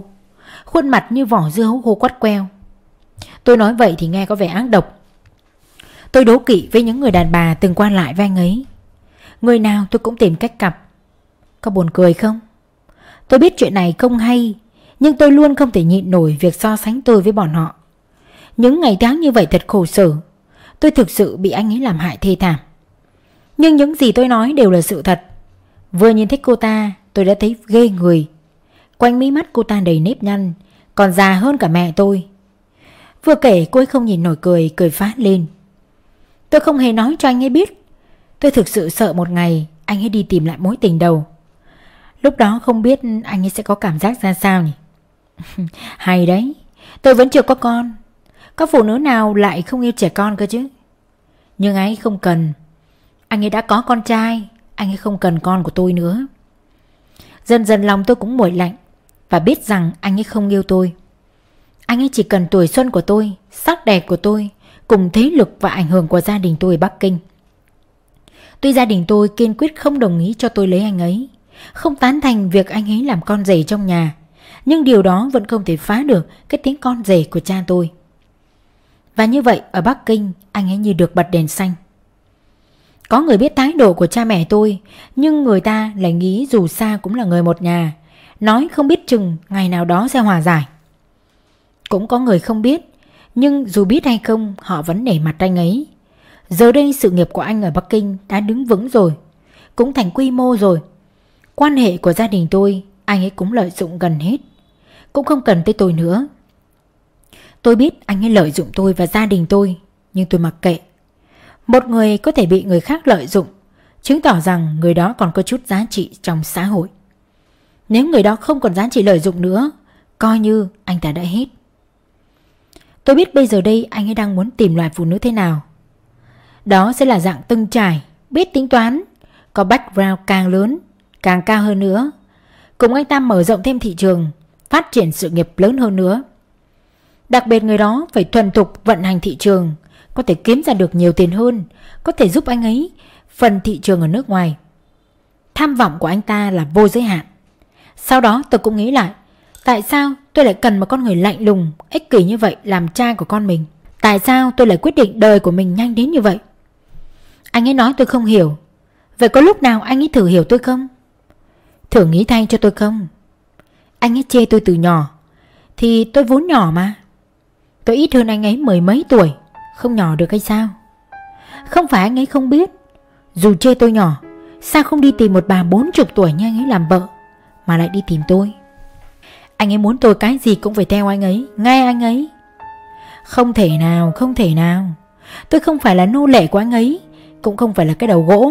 khuôn mặt như vỏ dưa hấu khô quắt queo. Tôi nói vậy thì nghe có vẻ ác độc. Tôi đố kỵ với những người đàn bà từng qua lại với anh ấy. Người nào tôi cũng tìm cách cặp. Có buồn cười không? Tôi biết chuyện này không hay, nhưng tôi luôn không thể nhịn nổi việc so sánh tôi với bọn họ. Những ngày tháng như vậy thật khổ sở. Tôi thực sự bị anh ấy làm hại thê thảm. Nhưng những gì tôi nói đều là sự thật. Vừa nhìn thấy cô ta, tôi đã thấy ghê người. Quanh mí mắt cô ta đầy nếp nhăn, còn già hơn cả mẹ tôi. Vừa kể cô ấy không nhìn nổi cười phá lên. Tôi không hề nói cho anh ấy biết. Tôi thực sự sợ một ngày anh ấy đi tìm lại mối tình đầu. Lúc đó không biết anh ấy sẽ có cảm giác ra sao nhỉ? Hay đấy, tôi vẫn chưa có con. Có phụ nữ nào lại không yêu trẻ con cơ chứ? Nhưng anh ấy không cần. Anh ấy đã có con trai, anh ấy không cần con của tôi nữa. Dần dần lòng tôi cũng nguội lạnh và biết rằng anh ấy không yêu tôi. Anh ấy chỉ cần tuổi xuân của tôi, sắc đẹp của tôi, cùng thế lực và ảnh hưởng của gia đình tôi ở Bắc Kinh. Tuy gia đình tôi kiên quyết không đồng ý cho tôi lấy anh ấy, không tán thành việc anh ấy làm con rể trong nhà, nhưng điều đó vẫn không thể phá được cái tiếng con rể của cha tôi. Và như vậy ở Bắc Kinh anh ấy như được bật đèn xanh. Có người biết thái độ của cha mẹ tôi, nhưng người ta lại nghĩ dù sao cũng là người một nhà, nói không biết chừng ngày nào đó sẽ hòa giải. Cũng có người không biết, nhưng dù biết hay không họ vẫn nể mặt anh ấy. Giờ đây sự nghiệp của anh ở Bắc Kinh đã đứng vững rồi, cũng thành quy mô rồi. Quan hệ của gia đình tôi anh ấy cũng lợi dụng gần hết, cũng không cần tới tôi nữa. Tôi biết anh ấy lợi dụng tôi và gia đình tôi, nhưng tôi mặc kệ. Một người có thể bị người khác lợi dụng chứng tỏ rằng người đó còn có chút giá trị trong xã hội. Nếu người đó không còn giá trị lợi dụng nữa, coi như anh ta đã hết. Tôi biết bây giờ đây anh ấy đang muốn tìm loại phụ nữ thế nào. Đó sẽ là dạng từng trải, biết tính toán, có background càng lớn, càng cao hơn nữa. Cùng anh ta mở rộng thêm thị trường, phát triển sự nghiệp lớn hơn nữa. Đặc biệt người đó phải thuần thục vận hành thị trường, có thể kiếm ra được nhiều tiền hơn, có thể giúp anh ấy phần thị trường ở nước ngoài. Tham vọng của anh ta là vô giới hạn. Sau đó tôi cũng nghĩ lại, tại sao tôi lại cần một con người lạnh lùng, ích kỷ như vậy làm cha của con mình? Tại sao tôi lại quyết định đời của mình nhanh đến như vậy? Anh ấy nói tôi không hiểu. Vậy có lúc nào anh ấy thử hiểu tôi không? Thử nghĩ thay cho tôi không? Anh ấy chê tôi từ nhỏ, thì tôi vốn nhỏ mà. Tôi ít hơn anh ấy mười mấy tuổi, không nhỏ được hay sao? Không phải anh ấy không biết, dù chê tôi nhỏ, sao không đi tìm một bà 40 tuổi như anh ấy làm vợ, mà lại đi tìm tôi? Anh ấy muốn tôi cái gì cũng phải theo anh ấy, nghe anh ấy. Không thể nào, không thể nào. Tôi không phải là nô lệ của anh ấy, cũng không phải là cái đầu gỗ.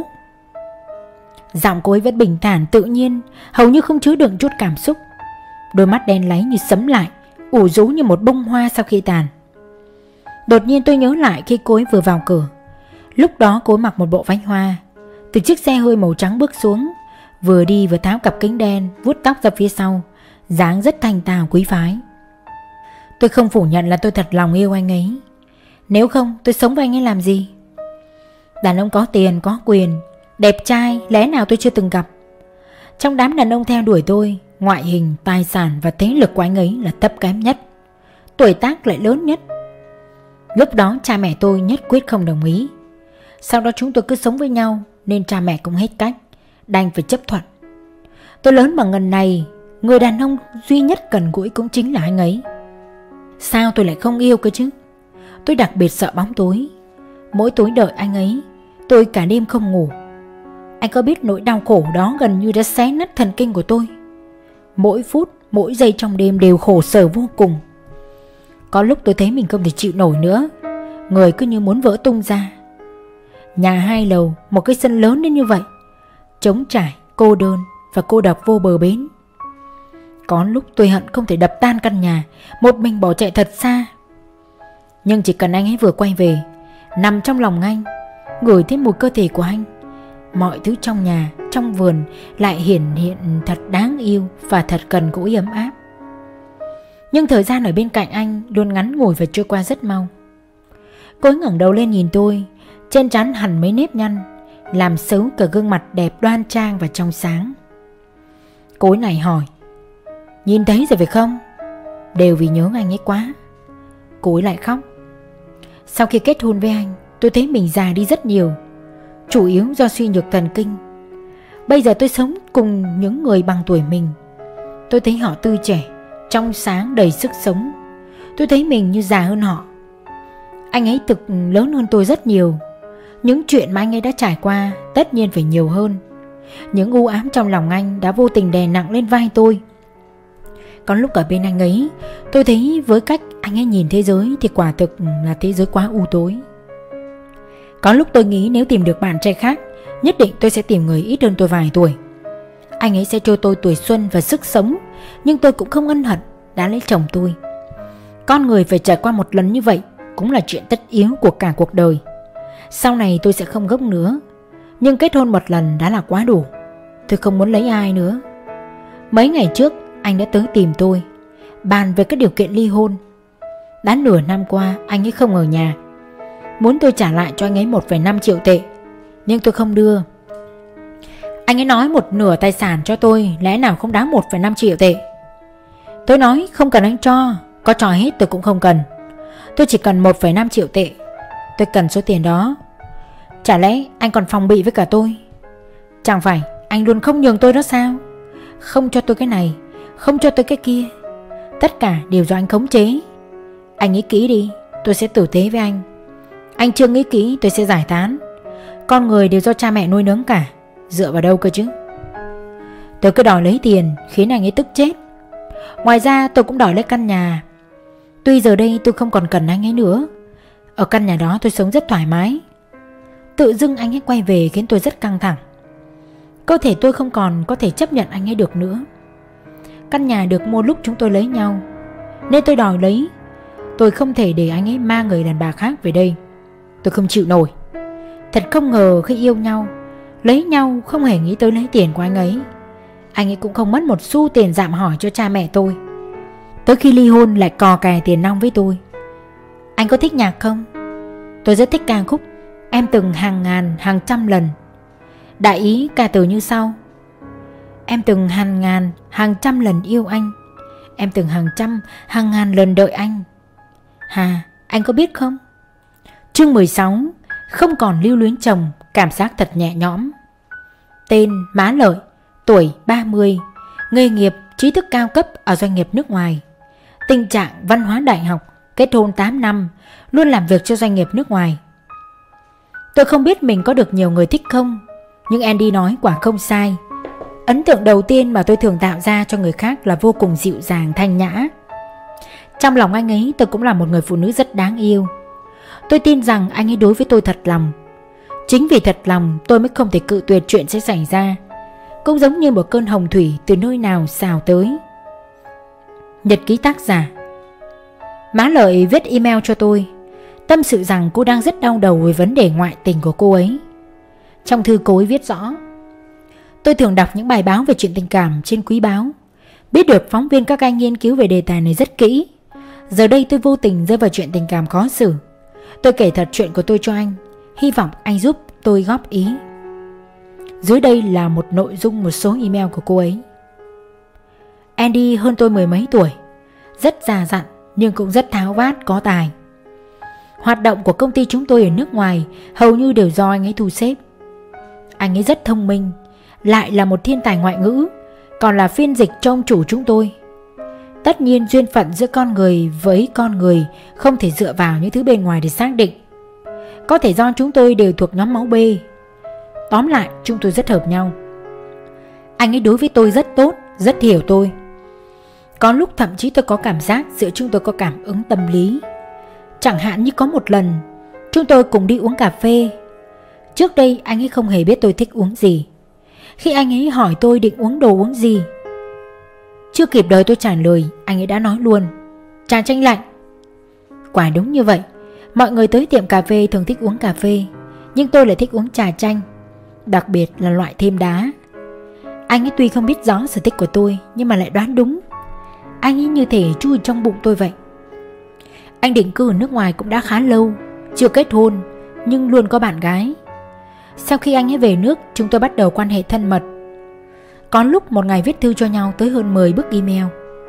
Giọng cô ấy vẫn bình thản tự nhiên, hầu như không chứa đựng chút cảm xúc. Đôi mắt đen láy như sẫm lại, ủ rũ như một bông hoa sau khi tàn. Đột nhiên tôi nhớ lại khi cô ấy vừa vào cửa. Lúc đó cô ấy mặc một bộ váy hoa, từ chiếc xe hơi màu trắng bước xuống, vừa đi vừa tháo cặp kính đen, vuốt tóc ra phía sau, dáng rất thanh tao quý phái. Tôi không phủ nhận là tôi thật lòng yêu anh ấy. Nếu không tôi sống với anh ấy làm gì? Đàn ông có tiền, có quyền, đẹp trai, lẽ nào tôi chưa từng gặp? Trong đám đàn ông theo đuổi tôi, ngoại hình, tài sản và thế lực của anh ấy là thấp kém nhất, tuổi tác lại lớn nhất. Lúc đó cha mẹ tôi nhất quyết không đồng ý. Sau đó chúng tôi cứ sống với nhau, nên cha mẹ cũng hết cách, đành phải chấp thuận. Tôi lớn bằng ngần này, người đàn ông duy nhất gần gũi cũng chính là anh ấy. Sao tôi lại không yêu cơ chứ? Tôi đặc biệt sợ bóng tối. Mỗi tối đợi anh ấy, tôi cả đêm không ngủ. Anh có biết nỗi đau khổ đó gần như đã xé nát thần kinh của tôi. Mỗi phút, mỗi giây trong đêm đều khổ sở vô cùng. Có lúc tôi thấy mình không thể chịu nổi nữa, người cứ như muốn vỡ tung ra. Nhà 2 lầu, một cái sân lớn đến như vậy, trống trải, cô đơn và cô độc vô bờ bến. Có lúc tôi hận không thể đập tan căn nhà, một mình bỏ chạy thật xa. Nhưng chỉ cần anh ấy vừa quay về, nằm trong lòng anh, ngửi thấy mùi cơ thể của anh, mọi thứ trong nhà, trong vườn lại hiển hiện thật đáng yêu và thật gần gũi ấm áp. Nhưng thời gian ở bên cạnh anh luôn ngắn ngủi và trôi qua rất mau. Cô ấy ngẩng đầu lên nhìn tôi, trên trán hằn mấy nếp nhăn, làm xấu cả gương mặt đẹp đoan trang và trong sáng. Cô ấy này hỏi: "Nhìn thấy rồi phải không?" đều vì nhớ anh ấy quá. Cô ấy lại khóc. Sau khi kết hôn với anh, tôi thấy mình già đi rất nhiều, chủ yếu do suy nhược thần kinh. Bây giờ tôi sống cùng những người bằng tuổi mình, tôi thấy họ tươi trẻ, trong sáng, đầy sức sống. Tôi thấy mình như già hơn họ. Anh ấy thực lớn hơn tôi rất nhiều. Những chuyện mà anh ấy đã trải qua tất nhiên phải nhiều hơn. Những u ám trong lòng anh đã vô tình đè nặng lên vai tôi. Có lúc ở bên anh ấy, tôi thấy với cách anh ấy nhìn thế giới thì quả thực là thế giới quá u tối. Có lúc tôi nghĩ nếu tìm được bạn trai khác, nhất định tôi sẽ tìm người ít hơn tôi vài tuổi. Anh ấy sẽ cho tôi tuổi xuân và sức sống. Nhưng tôi cũng không ân hận đã lấy chồng tôi. Con người phải trải qua một lần như vậy cũng là chuyện tất yếu của cả cuộc đời. Sau này tôi sẽ không gấp nữa. Nhưng kết hôn một lần đã là quá đủ. Tôi không muốn lấy ai nữa. Mấy ngày trước anh đã tới tìm tôi, bàn về các điều kiện ly hôn. Đã nửa năm qua anh ấy không ở nhà, muốn tôi trả lại cho anh ấy 1,5 triệu tệ. Nhưng tôi không đưa. Anh ấy nói một nửa tài sản cho tôi lẽ nào không đáng 1,5 triệu tệ. Tôi nói không cần anh cho, có cho hết tôi cũng không cần. Tôi chỉ cần 1,5 triệu tệ. Tôi cần số tiền đó. Chả lẽ anh còn phòng bị với cả tôi? Chẳng phải anh luôn không nhường tôi đó sao? Không cho tôi cái này, không cho tôi cái kia. Tất cả đều do anh khống chế. Anh nghĩ kỹ đi, tôi sẽ tử tế với anh. Anh chưa nghĩ kỹ, tôi sẽ giải tán. Con người đều do cha mẹ nuôi nấng cả, dựa vào đâu cơ chứ? Tôi cứ đòi lấy tiền khiến anh ấy tức chết. Ngoài ra tôi cũng đòi lấy căn nhà. Tuy giờ đây tôi không còn cần anh ấy nữa. Ở căn nhà đó tôi sống rất thoải mái. Tự dưng anh ấy quay về khiến tôi rất căng thẳng. Cơ thể tôi không còn có thể chấp nhận anh ấy được nữa. Căn nhà được mua lúc chúng tôi lấy nhau, nên tôi đòi lấy. Tôi không thể để anh ấy mang người đàn bà khác về đây. Tôi không chịu nổi. Thật không ngờ khi yêu nhau, lấy nhau không hề nghĩ tới lấy tiền của anh ấy. Anh ấy cũng không mất một xu tiền dạm hỏi cho cha mẹ tôi. Tới khi ly hôn lại cò cè tiền nong với tôi. Anh có thích nhạc không? Tôi rất thích ca khúc Em từng hàng ngàn hàng trăm lần. Đại ý ca từ như sau: em từng hàng ngàn hàng trăm lần yêu anh, em từng hàng trăm hàng ngàn lần đợi anh. Hà, anh có biết không? Chương 16: Không còn lưu luyến chồng, cảm giác thật nhẹ nhõm. Tên: Má Lợi, tuổi 30, nghề nghiệp trí thức cao cấp ở doanh nghiệp nước ngoài. Tình trạng văn hóa đại học, kết hôn 8 năm, luôn làm việc cho doanh nghiệp nước ngoài. Tôi không biết mình có được nhiều người thích không, nhưng Andy nói quả không sai. Ấn tượng đầu tiên mà tôi thường tạo ra cho người khác là vô cùng dịu dàng, thanh nhã. Trong lòng anh ấy tôi cũng là một người phụ nữ rất đáng yêu. Tôi tin rằng anh ấy đối với tôi thật lòng. Chính vì thật lòng tôi mới không thể cự tuyệt chuyện sẽ xảy ra. Cũng giống như một cơn hồng thủy từ nơi nào xào tới. Nhật ký tác giả. Má Lợi viết email cho tôi, tâm sự rằng cô đang rất đau đầu về vấn đề ngoại tình của cô ấy. Trong thư cô ấy viết rõ: tôi thường đọc những bài báo về chuyện tình cảm trên Quý Báo, biết được phóng viên các anh nghiên cứu về đề tài này rất kỹ. Giờ đây tôi vô tình rơi vào chuyện tình cảm khó xử. Tôi kể thật chuyện của tôi cho anh, hy vọng anh giúp tôi góp ý. Dưới đây là một nội dung một số email của cô ấy. Andy hơn tôi mười mấy tuổi, rất già dặn nhưng cũng rất tháo vát, có tài. Hoạt động của công ty chúng tôi ở nước ngoài hầu như đều do anh ấy thu xếp. Anh ấy rất thông minh, lại là một thiên tài ngoại ngữ, còn là phiên dịch cho ông chủ chúng tôi. Tất nhiên duyên phận giữa con người với con người không thể dựa vào những thứ bên ngoài để xác định. Có thể do chúng tôi đều thuộc nhóm máu B. Tóm lại chúng tôi rất hợp nhau. Anh ấy đối với tôi rất tốt, rất hiểu tôi. Có lúc thậm chí tôi có cảm giác giữa chúng tôi có cảm ứng tâm lý. Chẳng hạn như có một lần chúng tôi cùng đi uống cà phê. Trước đây anh ấy không hề biết tôi thích uống gì. Khi anh ấy hỏi tôi định uống đồ uống gì, chưa kịp đời tôi trả lời, anh ấy đã nói luôn: trà chanh lạnh. Quả đúng như vậy. Mọi người tới tiệm cà phê thường thích uống cà phê, nhưng tôi lại thích uống trà chanh, đặc biệt là loại thêm đá. Anh ấy tuy không biết rõ sở thích của tôi, nhưng mà lại đoán đúng. Anh ấy như thể chui trong bụng tôi vậy. Anh định cư ở nước ngoài cũng đã khá lâu, chưa kết hôn nhưng luôn có bạn gái. Sau khi anh ấy về nước, chúng tôi bắt đầu quan hệ thân mật. Có lúc một ngày viết thư cho nhau tới hơn 10 bức email.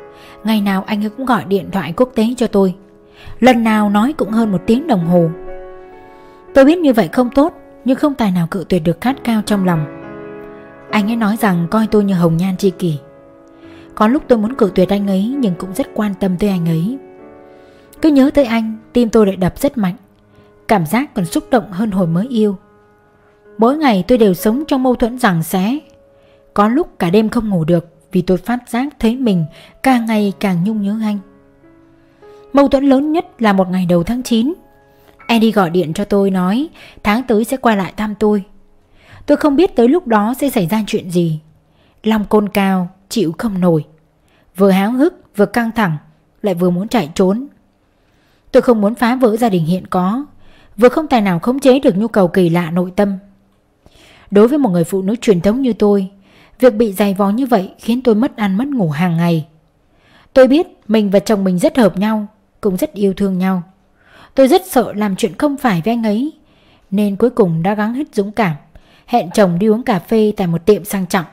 Ngày nào anh ấy cũng gọi điện thoại quốc tế cho tôi, lần nào nói cũng hơn 1 tiếng đồng hồ. Tôi biết như vậy không tốt, nhưng không tài nào cự tuyệt được khát khao trong lòng. Anh ấy nói rằng coi tôi như hồng nhan tri kỷ. Có lúc tôi muốn cự tuyệt anh ấy, nhưng cũng rất quan tâm tới anh ấy. Cứ nhớ tới anh, tim tôi lại đập rất mạnh, cảm giác còn xúc động hơn hồi mới yêu. Mỗi ngày tôi đều sống trong mâu thuẫn giằng xé. Có lúc cả đêm không ngủ được vì tôi phát giác thấy mình càng ngày càng nhung nhớ anh. Mâu thuẫn lớn nhất là một ngày đầu tháng 9. Andy gọi điện cho tôi nói tháng tới sẽ quay lại thăm tôi. Tôi không biết tới lúc đó sẽ xảy ra chuyện gì. Lòng cồn cào, chịu không nổi. Vừa háo hức, vừa căng thẳng, lại vừa muốn chạy trốn. Tôi không muốn phá vỡ gia đình hiện có, vừa không tài nào khống chế được nhu cầu kỳ lạ nội tâm. Đối với một người phụ nữ truyền thống như tôi, việc bị dày vò như vậy khiến tôi mất ăn mất ngủ hàng ngày. Tôi biết mình và chồng mình rất hợp nhau, cũng rất yêu thương nhau. Tôi rất sợ làm chuyện không phải với anh ấy, nên cuối cùng đã gắng hết dũng cảm, hẹn chồng đi uống cà phê tại một tiệm sang trọng.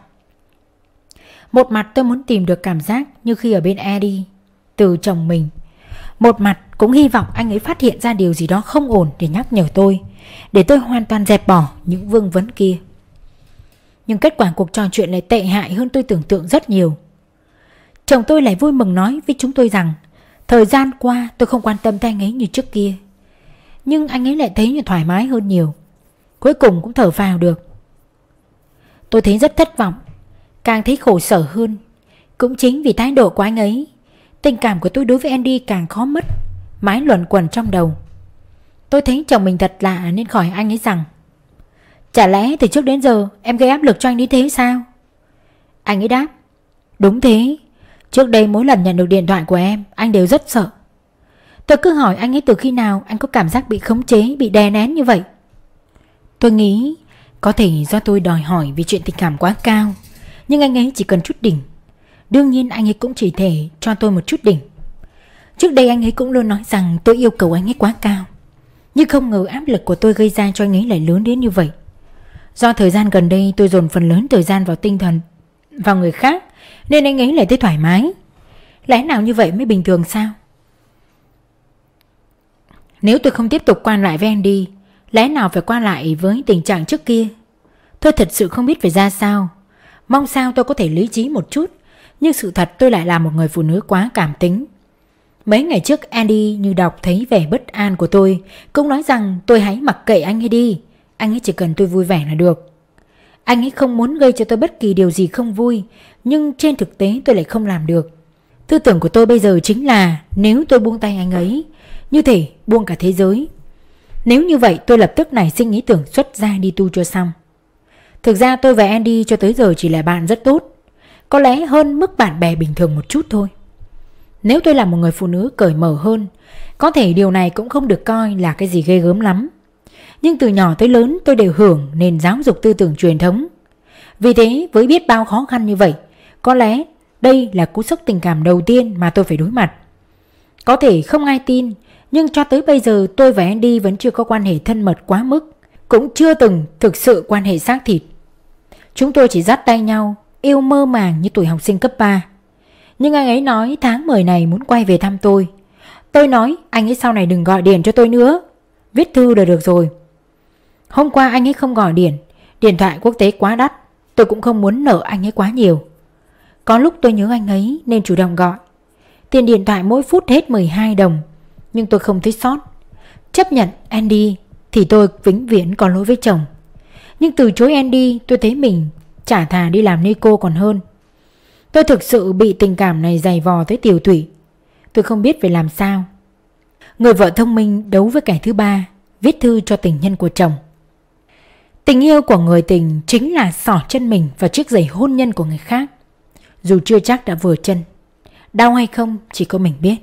Một mặt tôi muốn tìm được cảm giác như khi ở bên Eddie từ chồng mình, một mặt cũng hy vọng anh ấy phát hiện ra điều gì đó không ổn để nhắc nhở tôi, để tôi hoàn toàn dẹp bỏ những vương vấn kia. Nhưng kết quả cuộc trò chuyện lại tệ hại hơn tôi tưởng tượng rất nhiều. Chồng tôi lại vui mừng nói với chúng tôi rằng thời gian qua tôi không quan tâm tới anh ấy như trước kia, nhưng anh ấy lại thấy như thoải mái hơn nhiều. Cuối cùng cũng thở phào được. Tôi thấy rất thất vọng, càng thấy khổ sở hơn. Cũng chính vì thái độ của anh ấy, tình cảm của tôi đối với Andy càng khó mất, mãi luẩn quẩn trong đầu. Tôi thấy chồng mình thật lạ nên hỏi anh ấy rằng chả lẽ từ trước đến giờ em gây áp lực cho anh ấy thế sao? Anh ấy đáp đúng thế. Trước đây mỗi lần nhận được điện thoại của em, anh đều rất sợ. Tôi cứ hỏi anh ấy từ khi nào anh có cảm giác bị khống chế, bị đè nén như vậy. Tôi nghĩ có thể do tôi đòi hỏi vì chuyện tình cảm quá cao, nhưng anh ấy chỉ cần chút đỉnh. Đương nhiên anh ấy cũng chỉ thể cho tôi một chút đỉnh. Trước đây anh ấy cũng luôn nói rằng tôi yêu cầu anh ấy quá cao, nhưng không ngờ áp lực của tôi gây ra cho anh ấy lại lớn đến như vậy. Do thời gian gần đây tôi dồn phần lớn thời gian vào tinh thần, vào người khác, nên anh ấy lại thấy thoải mái. Lẽ nào như vậy mới bình thường sao? Nếu tôi không tiếp tục qua lại với Andy, lẽ nào phải qua lại với tình trạng trước kia? Tôi thật sự không biết phải ra sao. Mong sao tôi có thể lý trí một chút, nhưng sự thật tôi lại là một người phụ nữ quá cảm tính. Mấy ngày trước Andy như đọc thấy vẻ bất an của tôi, cũng nói rằng tôi hãy mặc kệ anh ấy đi, anh ấy chỉ cần tôi vui vẻ là được. Anh ấy không muốn gây cho tôi bất kỳ điều gì không vui, nhưng trên thực tế tôi lại không làm được. Tư tưởng của tôi bây giờ chính là nếu tôi buông tay anh ấy, như thể buông cả thế giới. Nếu như vậy tôi lập tức nảy sinh ý tưởng xuất gia đi tu cho xong. Thực ra tôi và Andy cho tới giờ chỉ là bạn rất tốt, có lẽ hơn mức bạn bè bình thường một chút thôi. Nếu tôi là một người phụ nữ cởi mở hơn, có thể điều này cũng không được coi là cái gì ghê gớm lắm. Nhưng từ nhỏ tới lớn tôi đều hưởng nền giáo dục tư tưởng truyền thống. Vì thế với biết bao khó khăn như vậy, có lẽ đây là cú sốc tình cảm đầu tiên mà tôi phải đối mặt. Có thể không ai tin, nhưng cho tới bây giờ tôi và Andy vẫn chưa có quan hệ thân mật quá mức, cũng chưa từng thực sự quan hệ xác thịt. Chúng tôi chỉ dắt tay nhau, yêu mơ màng như tuổi học sinh cấp 3. Nhưng anh ấy nói tháng 10 này muốn quay về thăm tôi. Tôi nói anh ấy sau này đừng gọi điện cho tôi nữa, viết thư là được rồi. Hôm qua anh ấy không gọi điện, điện thoại quốc tế quá đắt, tôi cũng không muốn nợ anh ấy quá nhiều. Có lúc tôi nhớ anh ấy nên chủ động gọi. Tiền điện thoại mỗi phút hết 12 đồng, nhưng tôi không thấy sót. Chấp nhận Andy thì tôi vĩnh viễn có lỗi với chồng, nhưng từ chối Andy tôi thấy mình chả thà đi làm ni cô còn hơn. Tôi thực sự bị tình cảm này dày vò tới tiểu tụy. Tôi không biết phải làm sao. Người vợ thông minh đấu với kẻ thứ ba, viết thư cho tình nhân của chồng. Tình yêu của người tình chính là xỏ chân mình vào chiếc giày hôn nhân của người khác, dù chưa chắc đã vừa chân. Đau hay không chỉ có mình biết.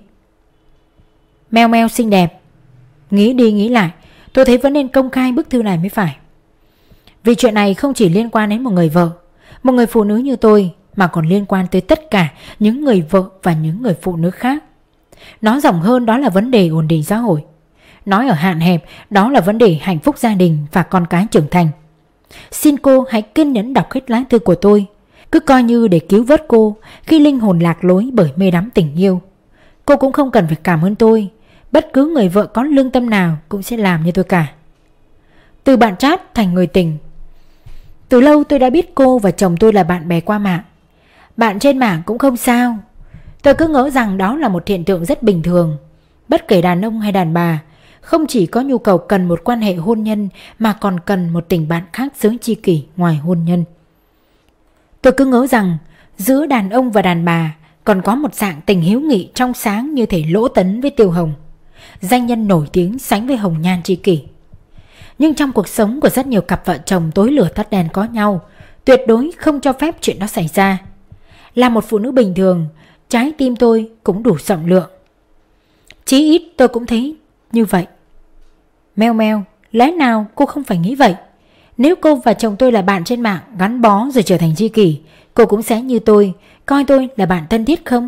Meo meo xinh đẹp. Nghĩ đi nghĩ lại, tôi thấy vẫn nên công khai bức thư này mới phải. Vì chuyện này không chỉ liên quan đến một người vợ, một người phụ nữ như tôi, mà còn liên quan tới tất cả những người vợ và những người phụ nữ khác. Nói rộng hơn đó là vấn đề ổn định xã hội. Nói ở hạn hẹp đó là vấn đề hạnh phúc gia đình và con cái trưởng thành. Xin cô hãy kiên nhẫn đọc hết lá thư của tôi. Cứ coi như để cứu vớt cô khi linh hồn lạc lối bởi mê đắm tình yêu. Cô cũng không cần phải cảm ơn tôi. Bất cứ người vợ có lương tâm nào cũng sẽ làm như tôi cả. Từ bạn chat thành người tình. Từ lâu tôi đã biết cô và chồng tôi là bạn bè qua mạng. Bạn trên mạng cũng không sao. Tôi cứ ngỡ rằng đó là một hiện tượng rất bình thường. Bất kể đàn ông hay đàn bà không chỉ có nhu cầu cần một quan hệ hôn nhân mà còn cần một tình bạn khác giới tri kỷ ngoài hôn nhân. Tôi cứ ngỡ rằng giữa đàn ông và đàn bà còn có một dạng tình hữu nghị trong sáng như thể Lỗ Tấn với Tiêu Hồng, danh nhân nổi tiếng sánh với Hồng Nhan tri kỷ. Nhưng trong cuộc sống của rất nhiều cặp vợ chồng tối lửa tắt đèn có nhau, tuyệt đối không cho phép chuyện đó xảy ra. Là một phụ nữ bình thường, trái tim tôi cũng đủ rộng lượng. Chí ít tôi cũng thấy như vậy. Meo meo, lẽ nào cô không phải nghĩ vậy? Nếu cô và chồng tôi là bạn trên mạng, gắn bó rồi trở thành tri kỷ, cô cũng sẽ như tôi, coi tôi là bạn thân thiết không?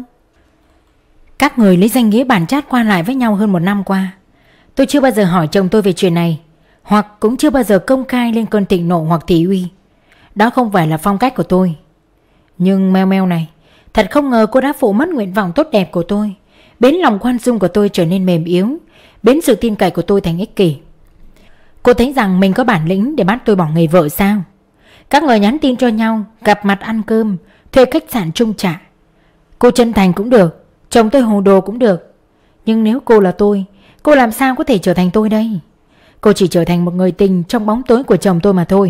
Các người lấy danh nghĩa bàn chat qua lại với nhau hơn 1 năm qua. Tôi chưa bao giờ hỏi chồng tôi về chuyện này, hoặc cũng chưa bao giờ công khai lên cơn thịnh nộ hoặc thị uy. Đó không phải là phong cách của tôi. Nhưng meo meo này, thật không ngờ cô đã phụ mất nguyện vọng tốt đẹp của tôi, biến lòng khoan dung của tôi trở nên mềm yếu, biến sự tin cậy của tôi thành ích kỷ. Cô thấy rằng mình có bản lĩnh để bắt tôi bỏ nghề vợ sao? Các người nhắn tin cho nhau, gặp mặt ăn cơm, thuê khách sạn chung trả. Cô chân thành cũng được, chồng tôi hồ đồ cũng được. Nhưng nếu cô là tôi, cô làm sao có thể trở thành tôi đây? Cô chỉ trở thành một người tình trong bóng tối của chồng tôi mà thôi.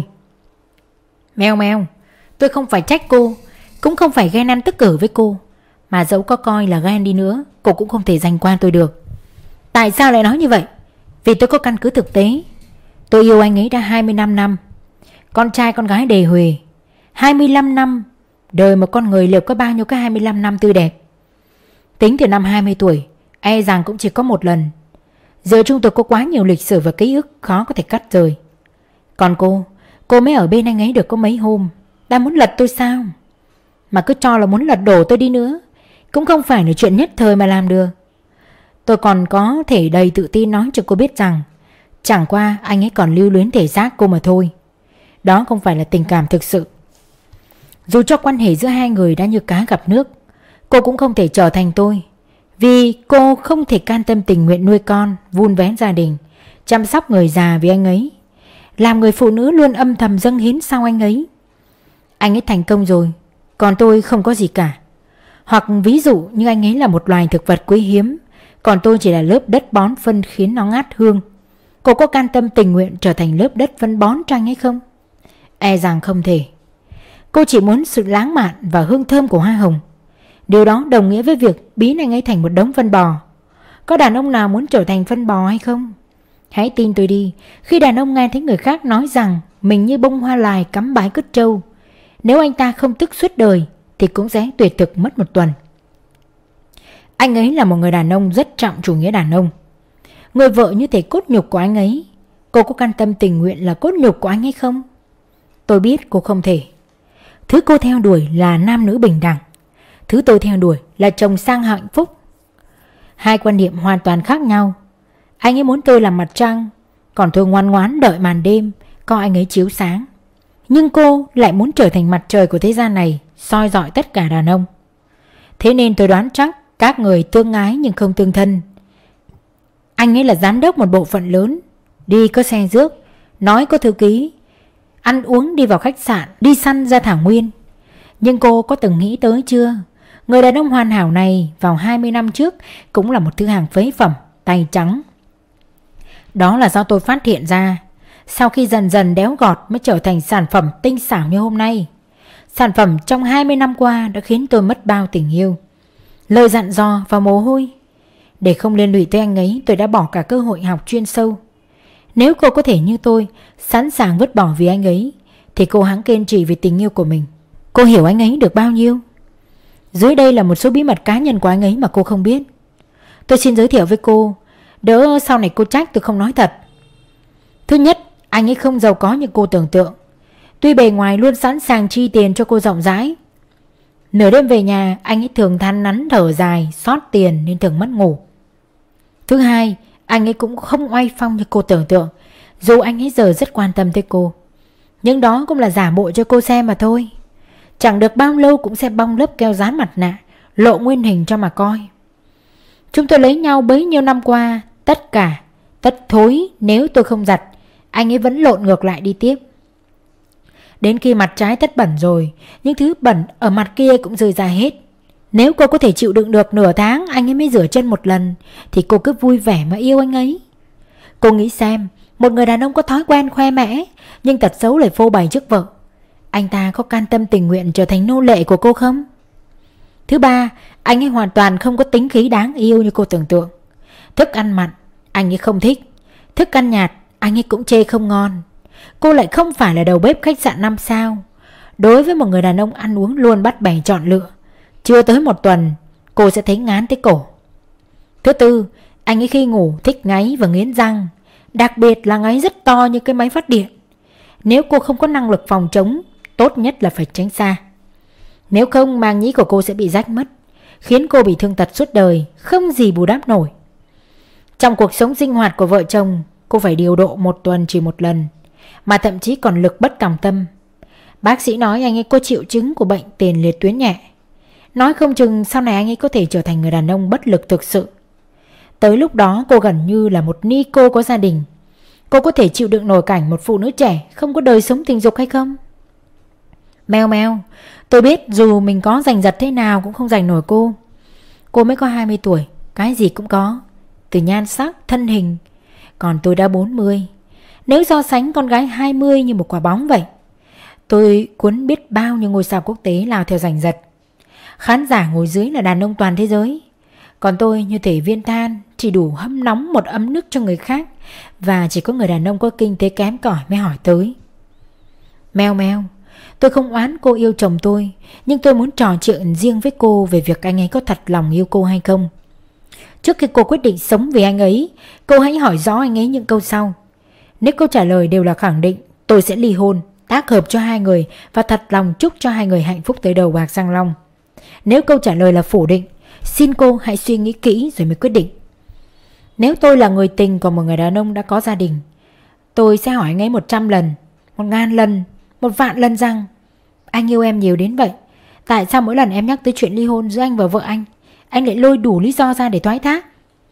Meo meo, tôi không phải trách cô, cũng không phải ghen ăn tức cử với cô. Mà dẫu có coi là ghen đi nữa, cô cũng không thể giành qua tôi được. Tại sao lại nói như vậy? Vì tôi có căn cứ thực tế. Tôi yêu anh ấy đã 25 năm. Con trai con gái đề huề. 25 năm. Đời một con người liệu có bao nhiêu cái 25 năm tươi đẹp? Tính từ năm 20 tuổi, e rằng cũng chỉ có một lần. Giờ chúng tôi có quá nhiều lịch sử và ký ức khó có thể cắt rời. Còn cô mới ở bên anh ấy được có mấy hôm, đã muốn lật tôi sao? Mà cứ cho là muốn lật đổ tôi đi nữa, cũng không phải là chuyện nhất thời mà làm được. Tôi còn có thể đầy tự tin nói cho cô biết rằng chẳng qua anh ấy còn lưu luyến thể xác cô mà thôi. Đó không phải là tình cảm thực sự. Dù cho quan hệ giữa hai người đã như cá gặp nước, cô cũng không thể trở thành tôi. Vì cô không thể can tâm tình nguyện nuôi con, vun vén gia đình, chăm sóc người già vì anh ấy, làm người phụ nữ luôn âm thầm dâng hiến sau anh ấy. Anh ấy thành công rồi, còn tôi không có gì cả. Hoặc ví dụ như anh ấy là một loài thực vật quý hiếm, còn tôi chỉ là lớp đất bón phân khiến nó ngát hương. Cô có can tâm tình nguyện trở thành lớp đất phân bón cho anh ấy không? E rằng không thể. Cô chỉ muốn sự lãng mạn và hương thơm của hoa hồng. Điều đó đồng nghĩa với việc biến anh ấy thành một đống phân bò. Có đàn ông nào muốn trở thành phân bò hay không? Hãy tin tôi đi, khi đàn ông nghe thấy người khác nói rằng mình như bông hoa lài cắm bái cứt trâu, nếu anh ta không tức suốt đời thì cũng sẽ tuyệt thực mất 1 tuần. Anh ấy là một người đàn ông rất trọng chủ nghĩa đàn ông. Người vợ như thể cốt nhục của anh ấy. Cô có can tâm tình nguyện là cốt nhục của anh ấy không? Tôi biết cô không thể. Thứ cô theo đuổi là nam nữ bình đẳng. Thứ tôi theo đuổi là chồng sang hạnh phúc. Hai quan niệm hoàn toàn khác nhau. Anh ấy muốn tôi làm mặt trăng, còn tôi ngoan ngoãn đợi màn đêm coi anh ấy chiếu sáng. Nhưng cô lại muốn trở thành mặt trời của thế gian này, soi rọi tất cả đàn ông. Thế nên tôi đoán chắc các người tương ái nhưng không tương thân. Anh ấy là giám đốc một bộ phận lớn, đi có xe rước, nói có thư ký, ăn uống đi vào khách sạn, đi săn ra thảo nguyên. Nhưng cô có từng nghĩ tới chưa? Người đàn ông hoàn hảo này vào 20 năm trước cũng là một thứ hàng phế phẩm, tay trắng. Đó là do tôi phát hiện ra. Sau khi dần dần đéo gọt mới trở thành sản phẩm tinh xảo như hôm nay. Sản phẩm trong 20 năm qua đã khiến tôi mất bao tình yêu, lời dặn dò và mồ hôi. Để không liên lụy tới anh ấy, tôi đã bỏ cả cơ hội học chuyên sâu. Nếu cô có thể như tôi, sẵn sàng vứt bỏ vì anh ấy, thì cô hãng kiên trì về tình yêu của mình. Cô hiểu anh ấy được bao nhiêu? Dưới đây là một số bí mật cá nhân của anh ấy mà cô không biết. Tôi xin giới thiệu với cô, đỡ sau này cô trách tôi không nói thật. Thứ nhất, anh ấy không giàu có như cô tưởng tượng. Tuy bề ngoài luôn sẵn sàng chi tiền cho cô rộng rãi, nửa đêm về nhà anh ấy thường than nắn thở dài, xót tiền nên thường mất ngủ. Thứ hai, anh ấy cũng không oai phong như cô tưởng tượng. Dù anh ấy giờ rất quan tâm tới cô, nhưng đó cũng là giả bộ cho cô xem mà thôi. Chẳng được bao lâu cũng sẽ bong lớp keo dán mặt nạ, lộ nguyên hình cho mà coi. Chúng tôi lấy nhau bấy nhiêu năm qua, tất thối nếu tôi không giặt, anh ấy vẫn lộn ngược lại đi tiếp. Đến khi mặt trái tất bẩn rồi, những thứ bẩn ở mặt kia cũng rơi ra hết. Nếu cô có thể chịu đựng được nửa tháng anh ấy mới rửa chân một lần, thì cô cứ vui vẻ mà yêu anh ấy. Cô nghĩ xem, một người đàn ông có thói quen khoe mẽ, nhưng tật xấu lại phô bày trước vợ, anh ta có can tâm tình nguyện trở thành nô lệ của cô không? Thứ ba, anh ấy hoàn toàn không có tính khí đáng yêu như cô tưởng tượng. Thức ăn mặn anh ấy không thích, thức ăn nhạt anh ấy cũng chê không ngon. Cô lại không phải là đầu bếp khách sạn 5 sao. Đối với một người đàn ông ăn uống luôn bắt bẻ chọn lựa, chưa tới một tuần cô sẽ thấy ngán tới cổ. Thứ tư, anh ấy khi ngủ thích ngáy và nghiến răng, đặc biệt là ngáy rất to như cái máy phát điện. Nếu cô không có năng lực phòng chống, tốt nhất là phải tránh xa. Nếu không, màng nhĩ của cô sẽ bị rách mất, khiến cô bị thương tật suốt đời, không gì bù đắp nổi. Trong cuộc sống sinh hoạt của vợ chồng, cô phải điều độ một tuần chỉ một lần, mà thậm chí còn lực bất tòng tâm. Bác sĩ nói anh ấy có triệu chứng của bệnh tiền liệt tuyến nhẹ. Nói không chừng sau này anh ấy có thể trở thành người đàn ông bất lực thực sự. Tới lúc đó cô gần như là một ni cô có gia đình. Cô có thể chịu đựng nổi cảnh một phụ nữ trẻ không có đời sống tình dục hay không? Mèo mèo, tôi biết dù mình có giành giật thế nào cũng không giành nổi cô. Cô mới có 20 tuổi, cái gì cũng có, từ nhan sắc, thân hình. Còn tôi đã 40. Nếu so sánh con gái 20 như một quả bóng vậy, tôi cuốn biết bao nhiêu ngôi sao quốc tế lao theo giành giật. Khán giả ngồi dưới là đàn ông toàn thế giới, còn tôi như thể viên than, chỉ đủ hâm nóng một ấm nước cho người khác, và chỉ có người đàn ông có kinh tế kém cỏi mới hỏi tới. Mèo mèo, tôi không oán cô yêu chồng tôi, nhưng tôi muốn trò chuyện riêng với cô về việc anh ấy có thật lòng yêu cô hay không. Trước khi cô quyết định sống vì anh ấy, cô hãy hỏi rõ anh ấy những câu sau. Nếu câu trả lời đều là khẳng định, tôi sẽ ly hôn, tác hợp cho hai người và thật lòng chúc cho hai người hạnh phúc tới đầu bạc răng long. Nếu câu trả lời là phủ định, xin cô hãy suy nghĩ kỹ rồi mới quyết định. Nếu tôi là người tình của một người đàn ông đã có gia đình, tôi sẽ hỏi anh ấy 100 lần, 1000 lần, 1.000.000 lần rằng: anh yêu em nhiều đến vậy, tại sao mỗi lần em nhắc tới chuyện ly hôn giữa anh và vợ anh lại lôi đủ lý do ra để thoái thác?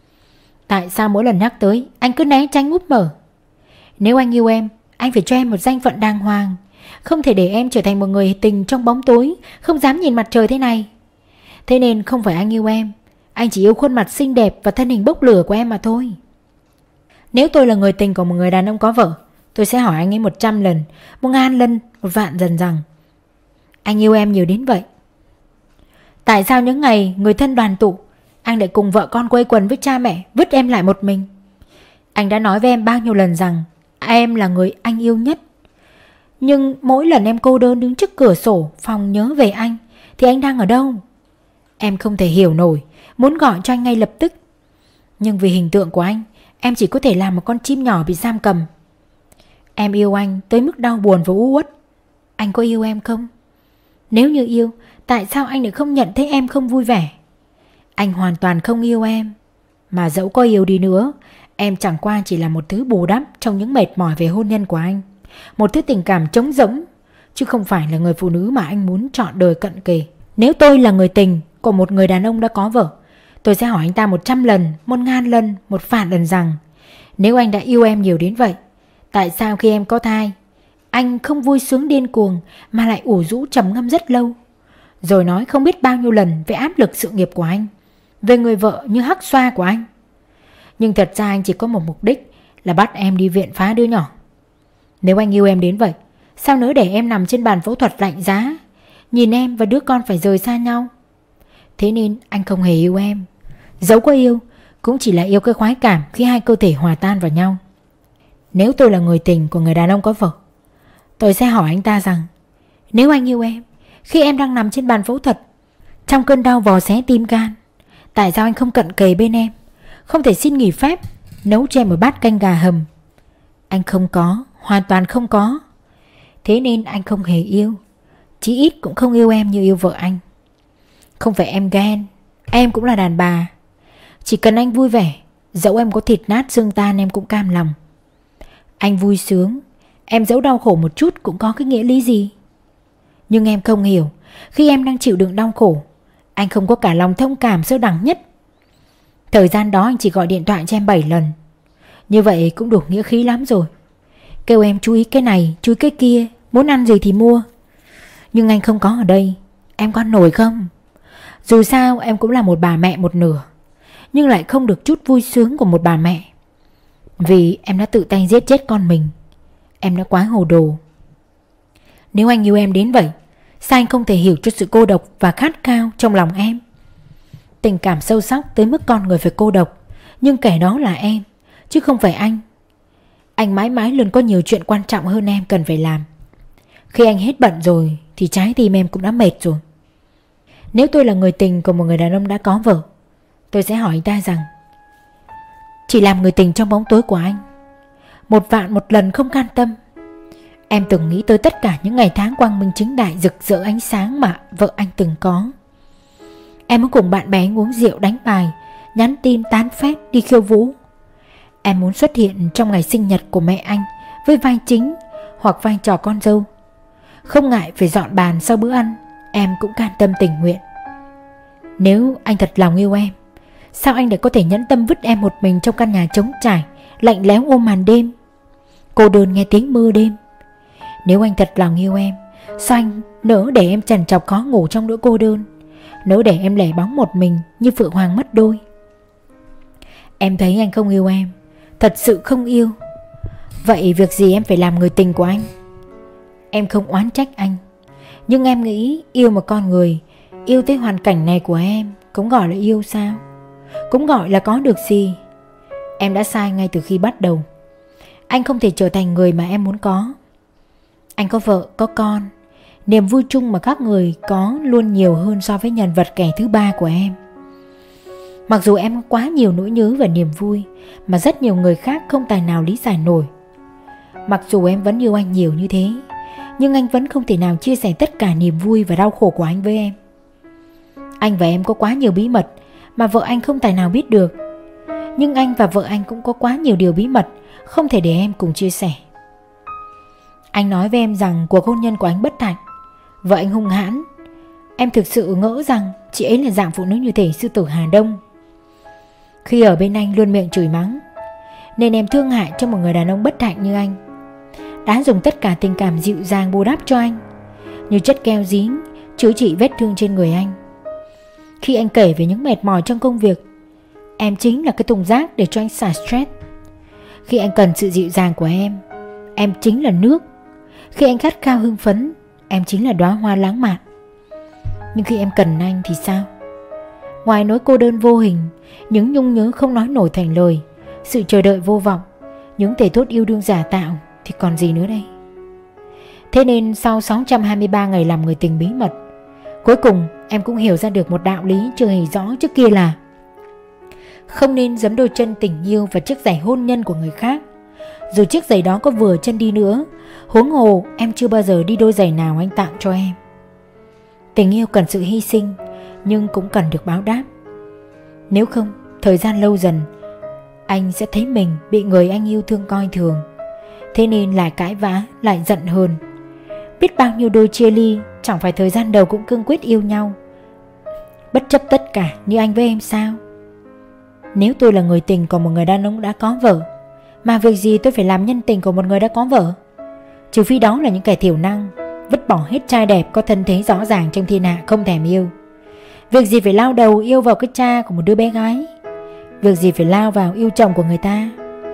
Tại sao mỗi lần nhắc tới anh cứ né tránh úp mở? Nếu anh yêu em, anh phải cho em một danh phận đàng hoàng, không thể để em trở thành một người tình trong bóng tối, không dám nhìn mặt trời thế này. Thế nên không phải anh yêu em, anh chỉ yêu khuôn mặt xinh đẹp và thân hình bốc lửa của em mà thôi. Nếu tôi là người tình của một người đàn ông có vợ, tôi sẽ hỏi anh ấy 100 lần, 1000 lần, 1.000.000 lần rằng: anh yêu em nhiều đến vậy, tại sao những ngày người thân đoàn tụ anh lại cùng vợ con quây quần với cha mẹ, vứt em lại một mình? Anh đã nói với em bao nhiêu lần rằng em là người anh yêu nhất, nhưng mỗi lần em cô đơn đứng trước cửa sổ phòng nhớ về anh thì anh đang ở đâu? Em không thể hiểu nổi, muốn gọi cho anh ngay lập tức, nhưng vì hình tượng của anh, em chỉ có thể làm một con chim nhỏ bị giam cầm. Em yêu anh tới mức đau buồn và u uất. Anh có yêu em không? Nếu như yêu, tại sao anh lại không nhận thấy em không vui vẻ? Anh hoàn toàn không yêu em, mà dẫu có yêu đi nữa, em chẳng qua chỉ là một thứ bù đắp trong những mệt mỏi về hôn nhân của anh, một thứ tình cảm trống rỗng, chứ không phải là người phụ nữ mà anh muốn trọn đời cận kề. Nếu tôi là người tình của một người đàn ông đã có vợ, tôi sẽ hỏi anh ta 100 lần, 1000 lần, 1.000.000 lần rằng: nếu anh đã yêu em nhiều đến vậy, tại sao khi em có thai, anh không vui sướng điên cuồng mà lại ủ rũ trầm ngâm rất lâu, rồi nói không biết bao nhiêu lần về áp lực sự nghiệp của anh, về người vợ như hắc xoa của anh. Nhưng thật ra anh chỉ có một mục đích là bắt em đi viện phá đứa nhỏ. Nếu anh yêu em đến vậy, sao nỡ để em nằm trên bàn phẫu thuật lạnh giá, nhìn em và đứa con phải rời xa nhau? Thế nên anh không hề yêu em, dẫu có yêu cũng chỉ là yêu cái khoái cảm khi hai cơ thể hòa tan vào nhau. Nếu tôi là người tình của người đàn ông có vợ, tôi sẽ hỏi anh ta rằng: nếu anh yêu em, khi em đang nằm trên bàn phẫu thuật, trong cơn đau vò xé tim gan, tại sao anh không cận kề bên em, không thể xin nghỉ phép nấu cho em một bát canh gà hầm? Anh không có, hoàn toàn không có. Thế nên anh không hề yêu, chí ít cũng không yêu em như yêu vợ anh. Không phải em ghen, em cũng là đàn bà. Chỉ cần anh vui vẻ, dẫu em có thịt nát xương tan em cũng cam lòng. Anh vui sướng, em dẫu đau khổ một chút cũng có cái nghĩa lý gì. Nhưng em không hiểu, khi em đang chịu đựng đau khổ, anh không có cả lòng thông cảm sâu đẳng nhất. Thời gian đó anh chỉ gọi điện thoại cho em 7 lần. Như vậy cũng đủ nghĩa khí lắm rồi. Kêu em chú ý cái này, chú ý cái kia, muốn ăn gì thì mua. Nhưng anh không có ở đây, em có nổi không? Dù sao em cũng là một bà mẹ một nửa, nhưng lại không được chút vui sướng của một bà mẹ. Vì em đã tự tay giết chết con mình. Em đã quá hồ đồ. Nếu anh yêu em đến vậy, sao anh không thể hiểu cho sự cô độc và khát khao trong lòng em? Tình cảm sâu sắc tới mức con người phải cô độc, nhưng kẻ đó là em, chứ không phải anh. Anh mãi mãi luôn có nhiều chuyện quan trọng hơn em cần phải làm. Khi anh hết bận rồi thì trái tim em cũng đã mệt rồi. Nếu tôi là người tình của một người đàn ông đã có vợ, tôi sẽ hỏi anh ta rằng: chỉ làm người tình trong bóng tối của anh, một vạn một lần không can tâm. Em từng nghĩ tới tất cả những ngày tháng quang minh chính đại rực rỡ ánh sáng mà vợ anh từng có. Em muốn cùng bạn bè uống rượu đánh bài, nhắn tin tán phét đi khiêu vũ. Em muốn xuất hiện trong ngày sinh nhật của mẹ anh với vai chính hoặc vai trò con dâu. Không ngại phải dọn bàn sau bữa ăn, em cũng can tâm tình nguyện. Nếu anh thật lòng yêu em, sao anh lại có thể nhẫn tâm vứt em một mình trong căn nhà trống trải, lạnh lẽo ôm màn đêm, cô đơn nghe tiếng mưa đêm? Nếu anh thật lòng yêu em, sao anh nỡ để em trằn trọc khó ngủ trong nỗi cô đơn, nỡ để em lẻ bóng một mình như phượng hoàng mất đôi? Em thấy anh không yêu em, thật sự không yêu. Vậy việc gì em phải làm người tình của anh? Em không oán trách anh, nhưng em nghĩ yêu một con người, yêu tới hoàn cảnh này của em, cũng gọi là yêu sao? Cũng gọi là có được gì? Em đã sai ngay từ khi bắt đầu. Anh không thể trở thành người mà em muốn có. Anh có vợ, có con. Niềm vui chung mà các người có luôn nhiều hơn so với nhân vật kẻ thứ ba của em. Mặc dù em có quá nhiều nỗi nhớ và niềm vui mà rất nhiều người khác không tài nào lý giải nổi. Mặc dù em vẫn yêu anh nhiều như thế, nhưng anh vẫn không thể nào chia sẻ tất cả niềm vui và đau khổ của anh với em. Anh và em có quá nhiều bí mật mà vợ anh không tài nào biết được. Nhưng anh và vợ anh cũng có quá nhiều điều bí mật không thể để em cùng chia sẻ. Anh nói với em rằng cuộc hôn nhân của anh bất hạnh, vợ anh hung hãn. Em thực sự ngỡ rằng chị ấy là dạng phụ nữ như thể sư tử Hà Đông. Khi ở bên anh luôn miệng chửi mắng, nên em thương hại cho một người đàn ông bất hạnh như anh. Đã dùng tất cả tình cảm dịu dàng bù đắp cho anh, như chất keo dính chữa trị vết thương trên người anh. Khi anh kể về những mệt mỏi trong công việc, em chính là cái thùng rác để cho anh xả stress. Khi anh cần sự dịu dàng của em chính là nước. Khi anh khát khao hưng phấn, em chính là đóa hoa lãng mạn. Nhưng khi em cần anh thì sao? Ngoài nỗi cô đơn vô hình, những nhung nhớ không nói nổi thành lời, sự chờ đợi vô vọng, những thề thốt yêu đương giả tạo, thì còn gì nữa đây? Thế nên sau 623 ngày làm người tình bí mật, cuối cùng em cũng hiểu ra được một đạo lý chưa hề rõ trước kia là không nên giẫm đôi chân tình yêu vào chiếc giày hôn nhân của người khác. Dù chiếc giày đó có vừa chân đi nữa, huống hồ em chưa bao giờ đi đôi giày nào anh tặng cho em. Tình yêu cần sự hy sinh, nhưng cũng cần được báo đáp. Nếu không, thời gian lâu dần, anh sẽ thấy mình bị người anh yêu thương coi thường. Thế nên lại cãi vã, lại giận hờn. Biết bao nhiêu đôi chia ly, chẳng phải thời gian đầu cũng cương quyết yêu nhau, bất chấp tất cả như anh với em sao? Nếu tôi là người tình của một người đàn ông đã có vợ, mà việc gì tôi phải làm nhân tình của một người đã có vợ? Trừ phi đó là những kẻ thiểu năng, vứt bỏ hết trai đẹp có thân thế rõ ràng trong thiên hạ không thèm yêu. Việc gì phải lao đầu yêu vào cái cha của một đứa bé gái? Việc gì phải lao vào yêu chồng của người ta?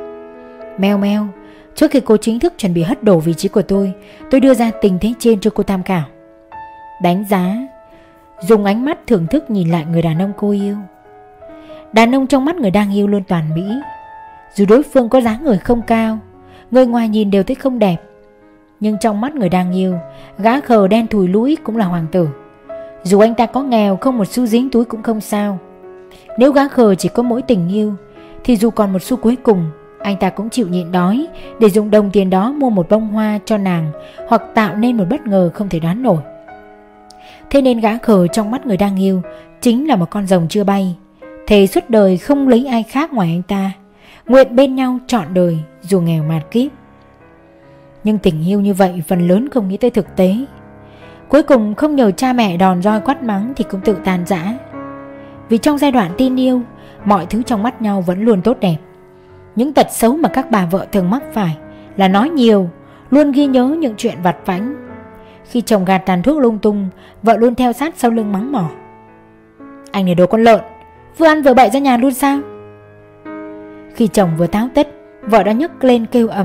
Meo meo, trước khi cô chính thức chuẩn bị hất đổ vị trí của tôi đưa ra tình thế trên cho cô tham khảo, đánh giá, dùng ánh mắt thưởng thức nhìn lại người đàn ông cô yêu. Đàn ông trong mắt người đang yêu luôn toàn mỹ. Dù đối phương có dáng người không cao, người ngoài nhìn đều thấy không đẹp, nhưng trong mắt người đang yêu, gã khờ đen thùi lũi cũng là hoàng tử. Dù anh ta có nghèo không một xu dính túi cũng không sao. Nếu gã khờ chỉ có mỗi tình yêu, thì dù còn một xu cuối cùng, anh ta cũng chịu nhịn đói để dùng đồng tiền đó mua một bông hoa cho nàng, hoặc tạo nên một bất ngờ không thể đoán nổi. Thế nên gã khờ trong mắt người đang yêu chính là một con rồng chưa bay, thề suốt đời không lấy ai khác ngoài anh ta, nguyện bên nhau trọn đời dù nghèo mạt kiếp. Nhưng tình yêu như vậy phần lớn không nghĩ tới thực tế. Cuối cùng không nhờ cha mẹ đòn roi quát mắng thì cũng tự tan rã. Vì trong giai đoạn tin yêu, mọi thứ trong mắt nhau vẫn luôn tốt đẹp. Những tật xấu mà các bà vợ thường mắc phải là nói nhiều, luôn ghi nhớ những chuyện vặt vãnh. Khi chồng gạt tàn thuốc lung tung, vợ luôn theo sát sau lưng mắng mỏ: "Anh này đồ con lợn, vừa ăn vừa bậy ra nhà luôn sao?" Khi chồng vừa táo tất, vợ đã nhấc lên kêu ầm: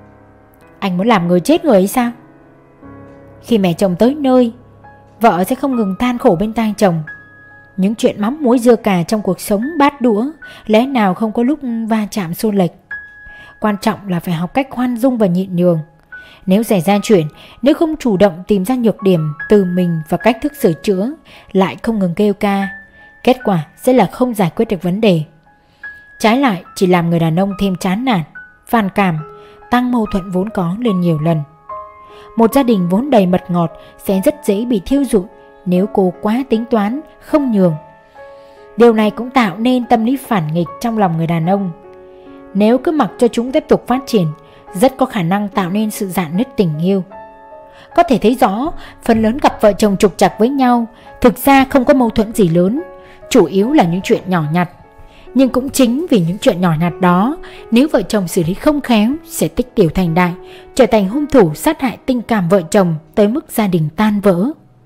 "Anh muốn làm người chết người ấy sao?" Khi mẹ chồng tới nơi, vợ sẽ không ngừng than khổ bên tai chồng. Những chuyện mắm muối dưa cà trong cuộc sống bát đũa lẽ nào không có lúc va chạm xô lệch. Quan trọng là phải học cách khoan dung và nhịn nhường. Nếu xảy ra chuyện, nếu không chủ động tìm ra nhược điểm từ mình và cách thức sửa chữa, lại không ngừng kêu ca, kết quả sẽ là không giải quyết được vấn đề. Trái lại chỉ làm người đàn ông thêm chán nản, phàn cảm, tăng mâu thuẫn vốn có lên nhiều lần. Một gia đình vốn đầy mật ngọt sẽ rất dễ bị thiêu rụi nếu cô quá tính toán, không nhường. Điều này cũng tạo nên tâm lý phản nghịch trong lòng người đàn ông. Nếu cứ mặc cho chúng tiếp tục phát triển, rất có khả năng tạo nên sự rạn nứt tình yêu. Có thể thấy rõ, phần lớn cặp vợ chồng trục trặc với nhau thực ra không có mâu thuẫn gì lớn, chủ yếu là những chuyện nhỏ nhặt. Nhưng cũng chính vì những chuyện nhỏ nhặt đó, nếu vợ chồng xử lý không khéo sẽ tích tiểu thành đại, trở thành hung thủ sát hại tình cảm vợ chồng tới mức gia đình tan vỡ.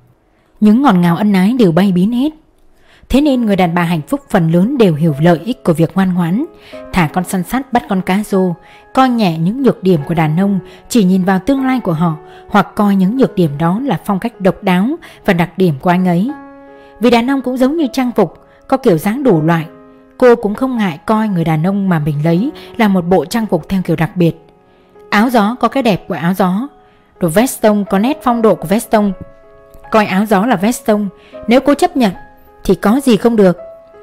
Những ngọt ngào ân ái đều bay biến hết. Thế nên người đàn bà hạnh phúc phần lớn đều hiểu lợi ích của việc ngoan ngoãn, thả con săn sắt bắt con cá rô, coi nhẹ những nhược điểm của đàn ông, chỉ nhìn vào tương lai của họ, hoặc coi những nhược điểm đó là phong cách độc đáo và đặc điểm của anh ấy. Vì đàn ông cũng giống như trang phục, có kiểu dáng đủ loại. Cô cũng không ngại coi người đàn ông mà mình lấy là một bộ trang phục theo kiểu đặc biệt. Áo gió có cái đẹp của áo gió, đồ veston có nét phong độ của veston. Coi áo gió là veston, nếu cô chấp nhận thì có gì không được.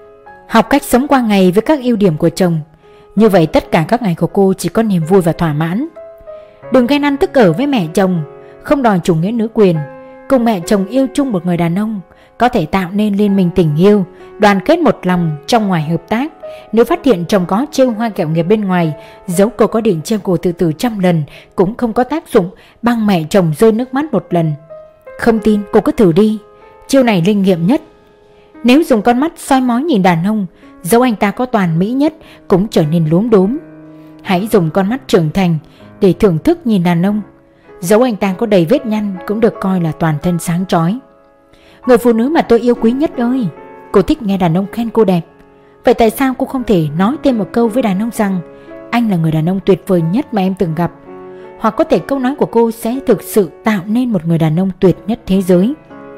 Học cách sống qua ngày với các ưu điểm của chồng, như vậy tất cả các ngày của cô chỉ có niềm vui và thỏa mãn. Đừng ghen ăn tức ở với mẹ chồng, không đòi chủ nghĩa nữ quyền. Cùng mẹ chồng yêu chung một người đàn ông có thể tạo nên liên minh tình yêu, đoàn kết một lòng trong ngoài hợp tác. Nếu phát hiện chồng có trêu hoa kẹo nghiệp bên ngoài, dẫu cô có định trêu cô từ từ 100 lần cũng không có tác dụng bằng mẹ chồng rơi nước mắt một lần. Không tin cô cứ thử đi, chiêu này linh nghiệm nhất. Nếu dùng con mắt soi mói nhìn đàn ông, dẫu anh ta có toàn mỹ nhất cũng trở nên lúm đốm. Hãy dùng con mắt trưởng thành để thưởng thức nhìn đàn ông, dẫu anh ta có đầy vết nhăn cũng được coi là toàn thân sáng chói. Người phụ nữ mà tôi yêu quý nhất ơi, cô thích nghe đàn ông khen cô đẹp. Vậy tại sao cô không thể nói thêm một câu với đàn ông rằng anh là người đàn ông tuyệt vời nhất mà em từng gặp? Hoặc có thể câu nói của cô sẽ thực sự tạo nên một người đàn ông tuyệt nhất thế giới.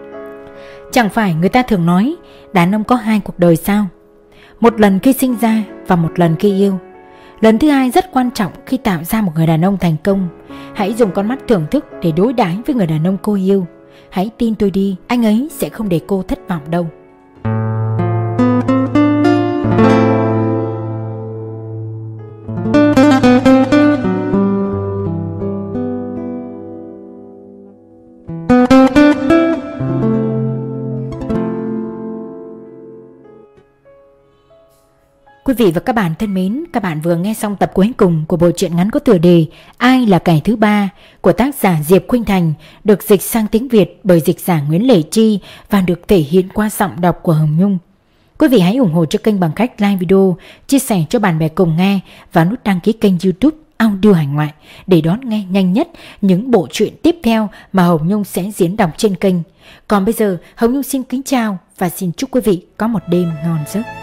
Chẳng phải người ta thường nói đàn ông có 2 cuộc đời sao? Một lần khi sinh ra và một lần khi yêu. Lần thứ 2 rất quan trọng khi tạo ra một người đàn ông thành công. Hãy dùng con mắt thưởng thức để đối đãi với người đàn ông cô yêu. Hãy tin tôi đi, anh ấy sẽ không để cô thất vọng đâu. Quý vị và các bạn thân mến, các bạn vừa nghe xong tập cuối cùng của bộ truyện ngắn có tựa đề Ai là kẻ thứ ba của tác giả Diệp Khuynh Thành, được dịch sang tiếng Việt bởi dịch giả Nguyễn Lệ Chi và được thể hiện qua giọng đọc của Hồng Nhung. Quý vị hãy ủng hộ cho kênh bằng cách like video, chia sẻ cho bạn bè cùng nghe và nút đăng ký kênh YouTube Audio Hải Ngoại để đón nghe nhanh nhất những bộ truyện tiếp theo mà Hồng Nhung sẽ diễn đọc trên kênh. Còn bây giờ, Hồng Nhung xin kính chào và xin chúc quý vị có một đêm ngon giấc.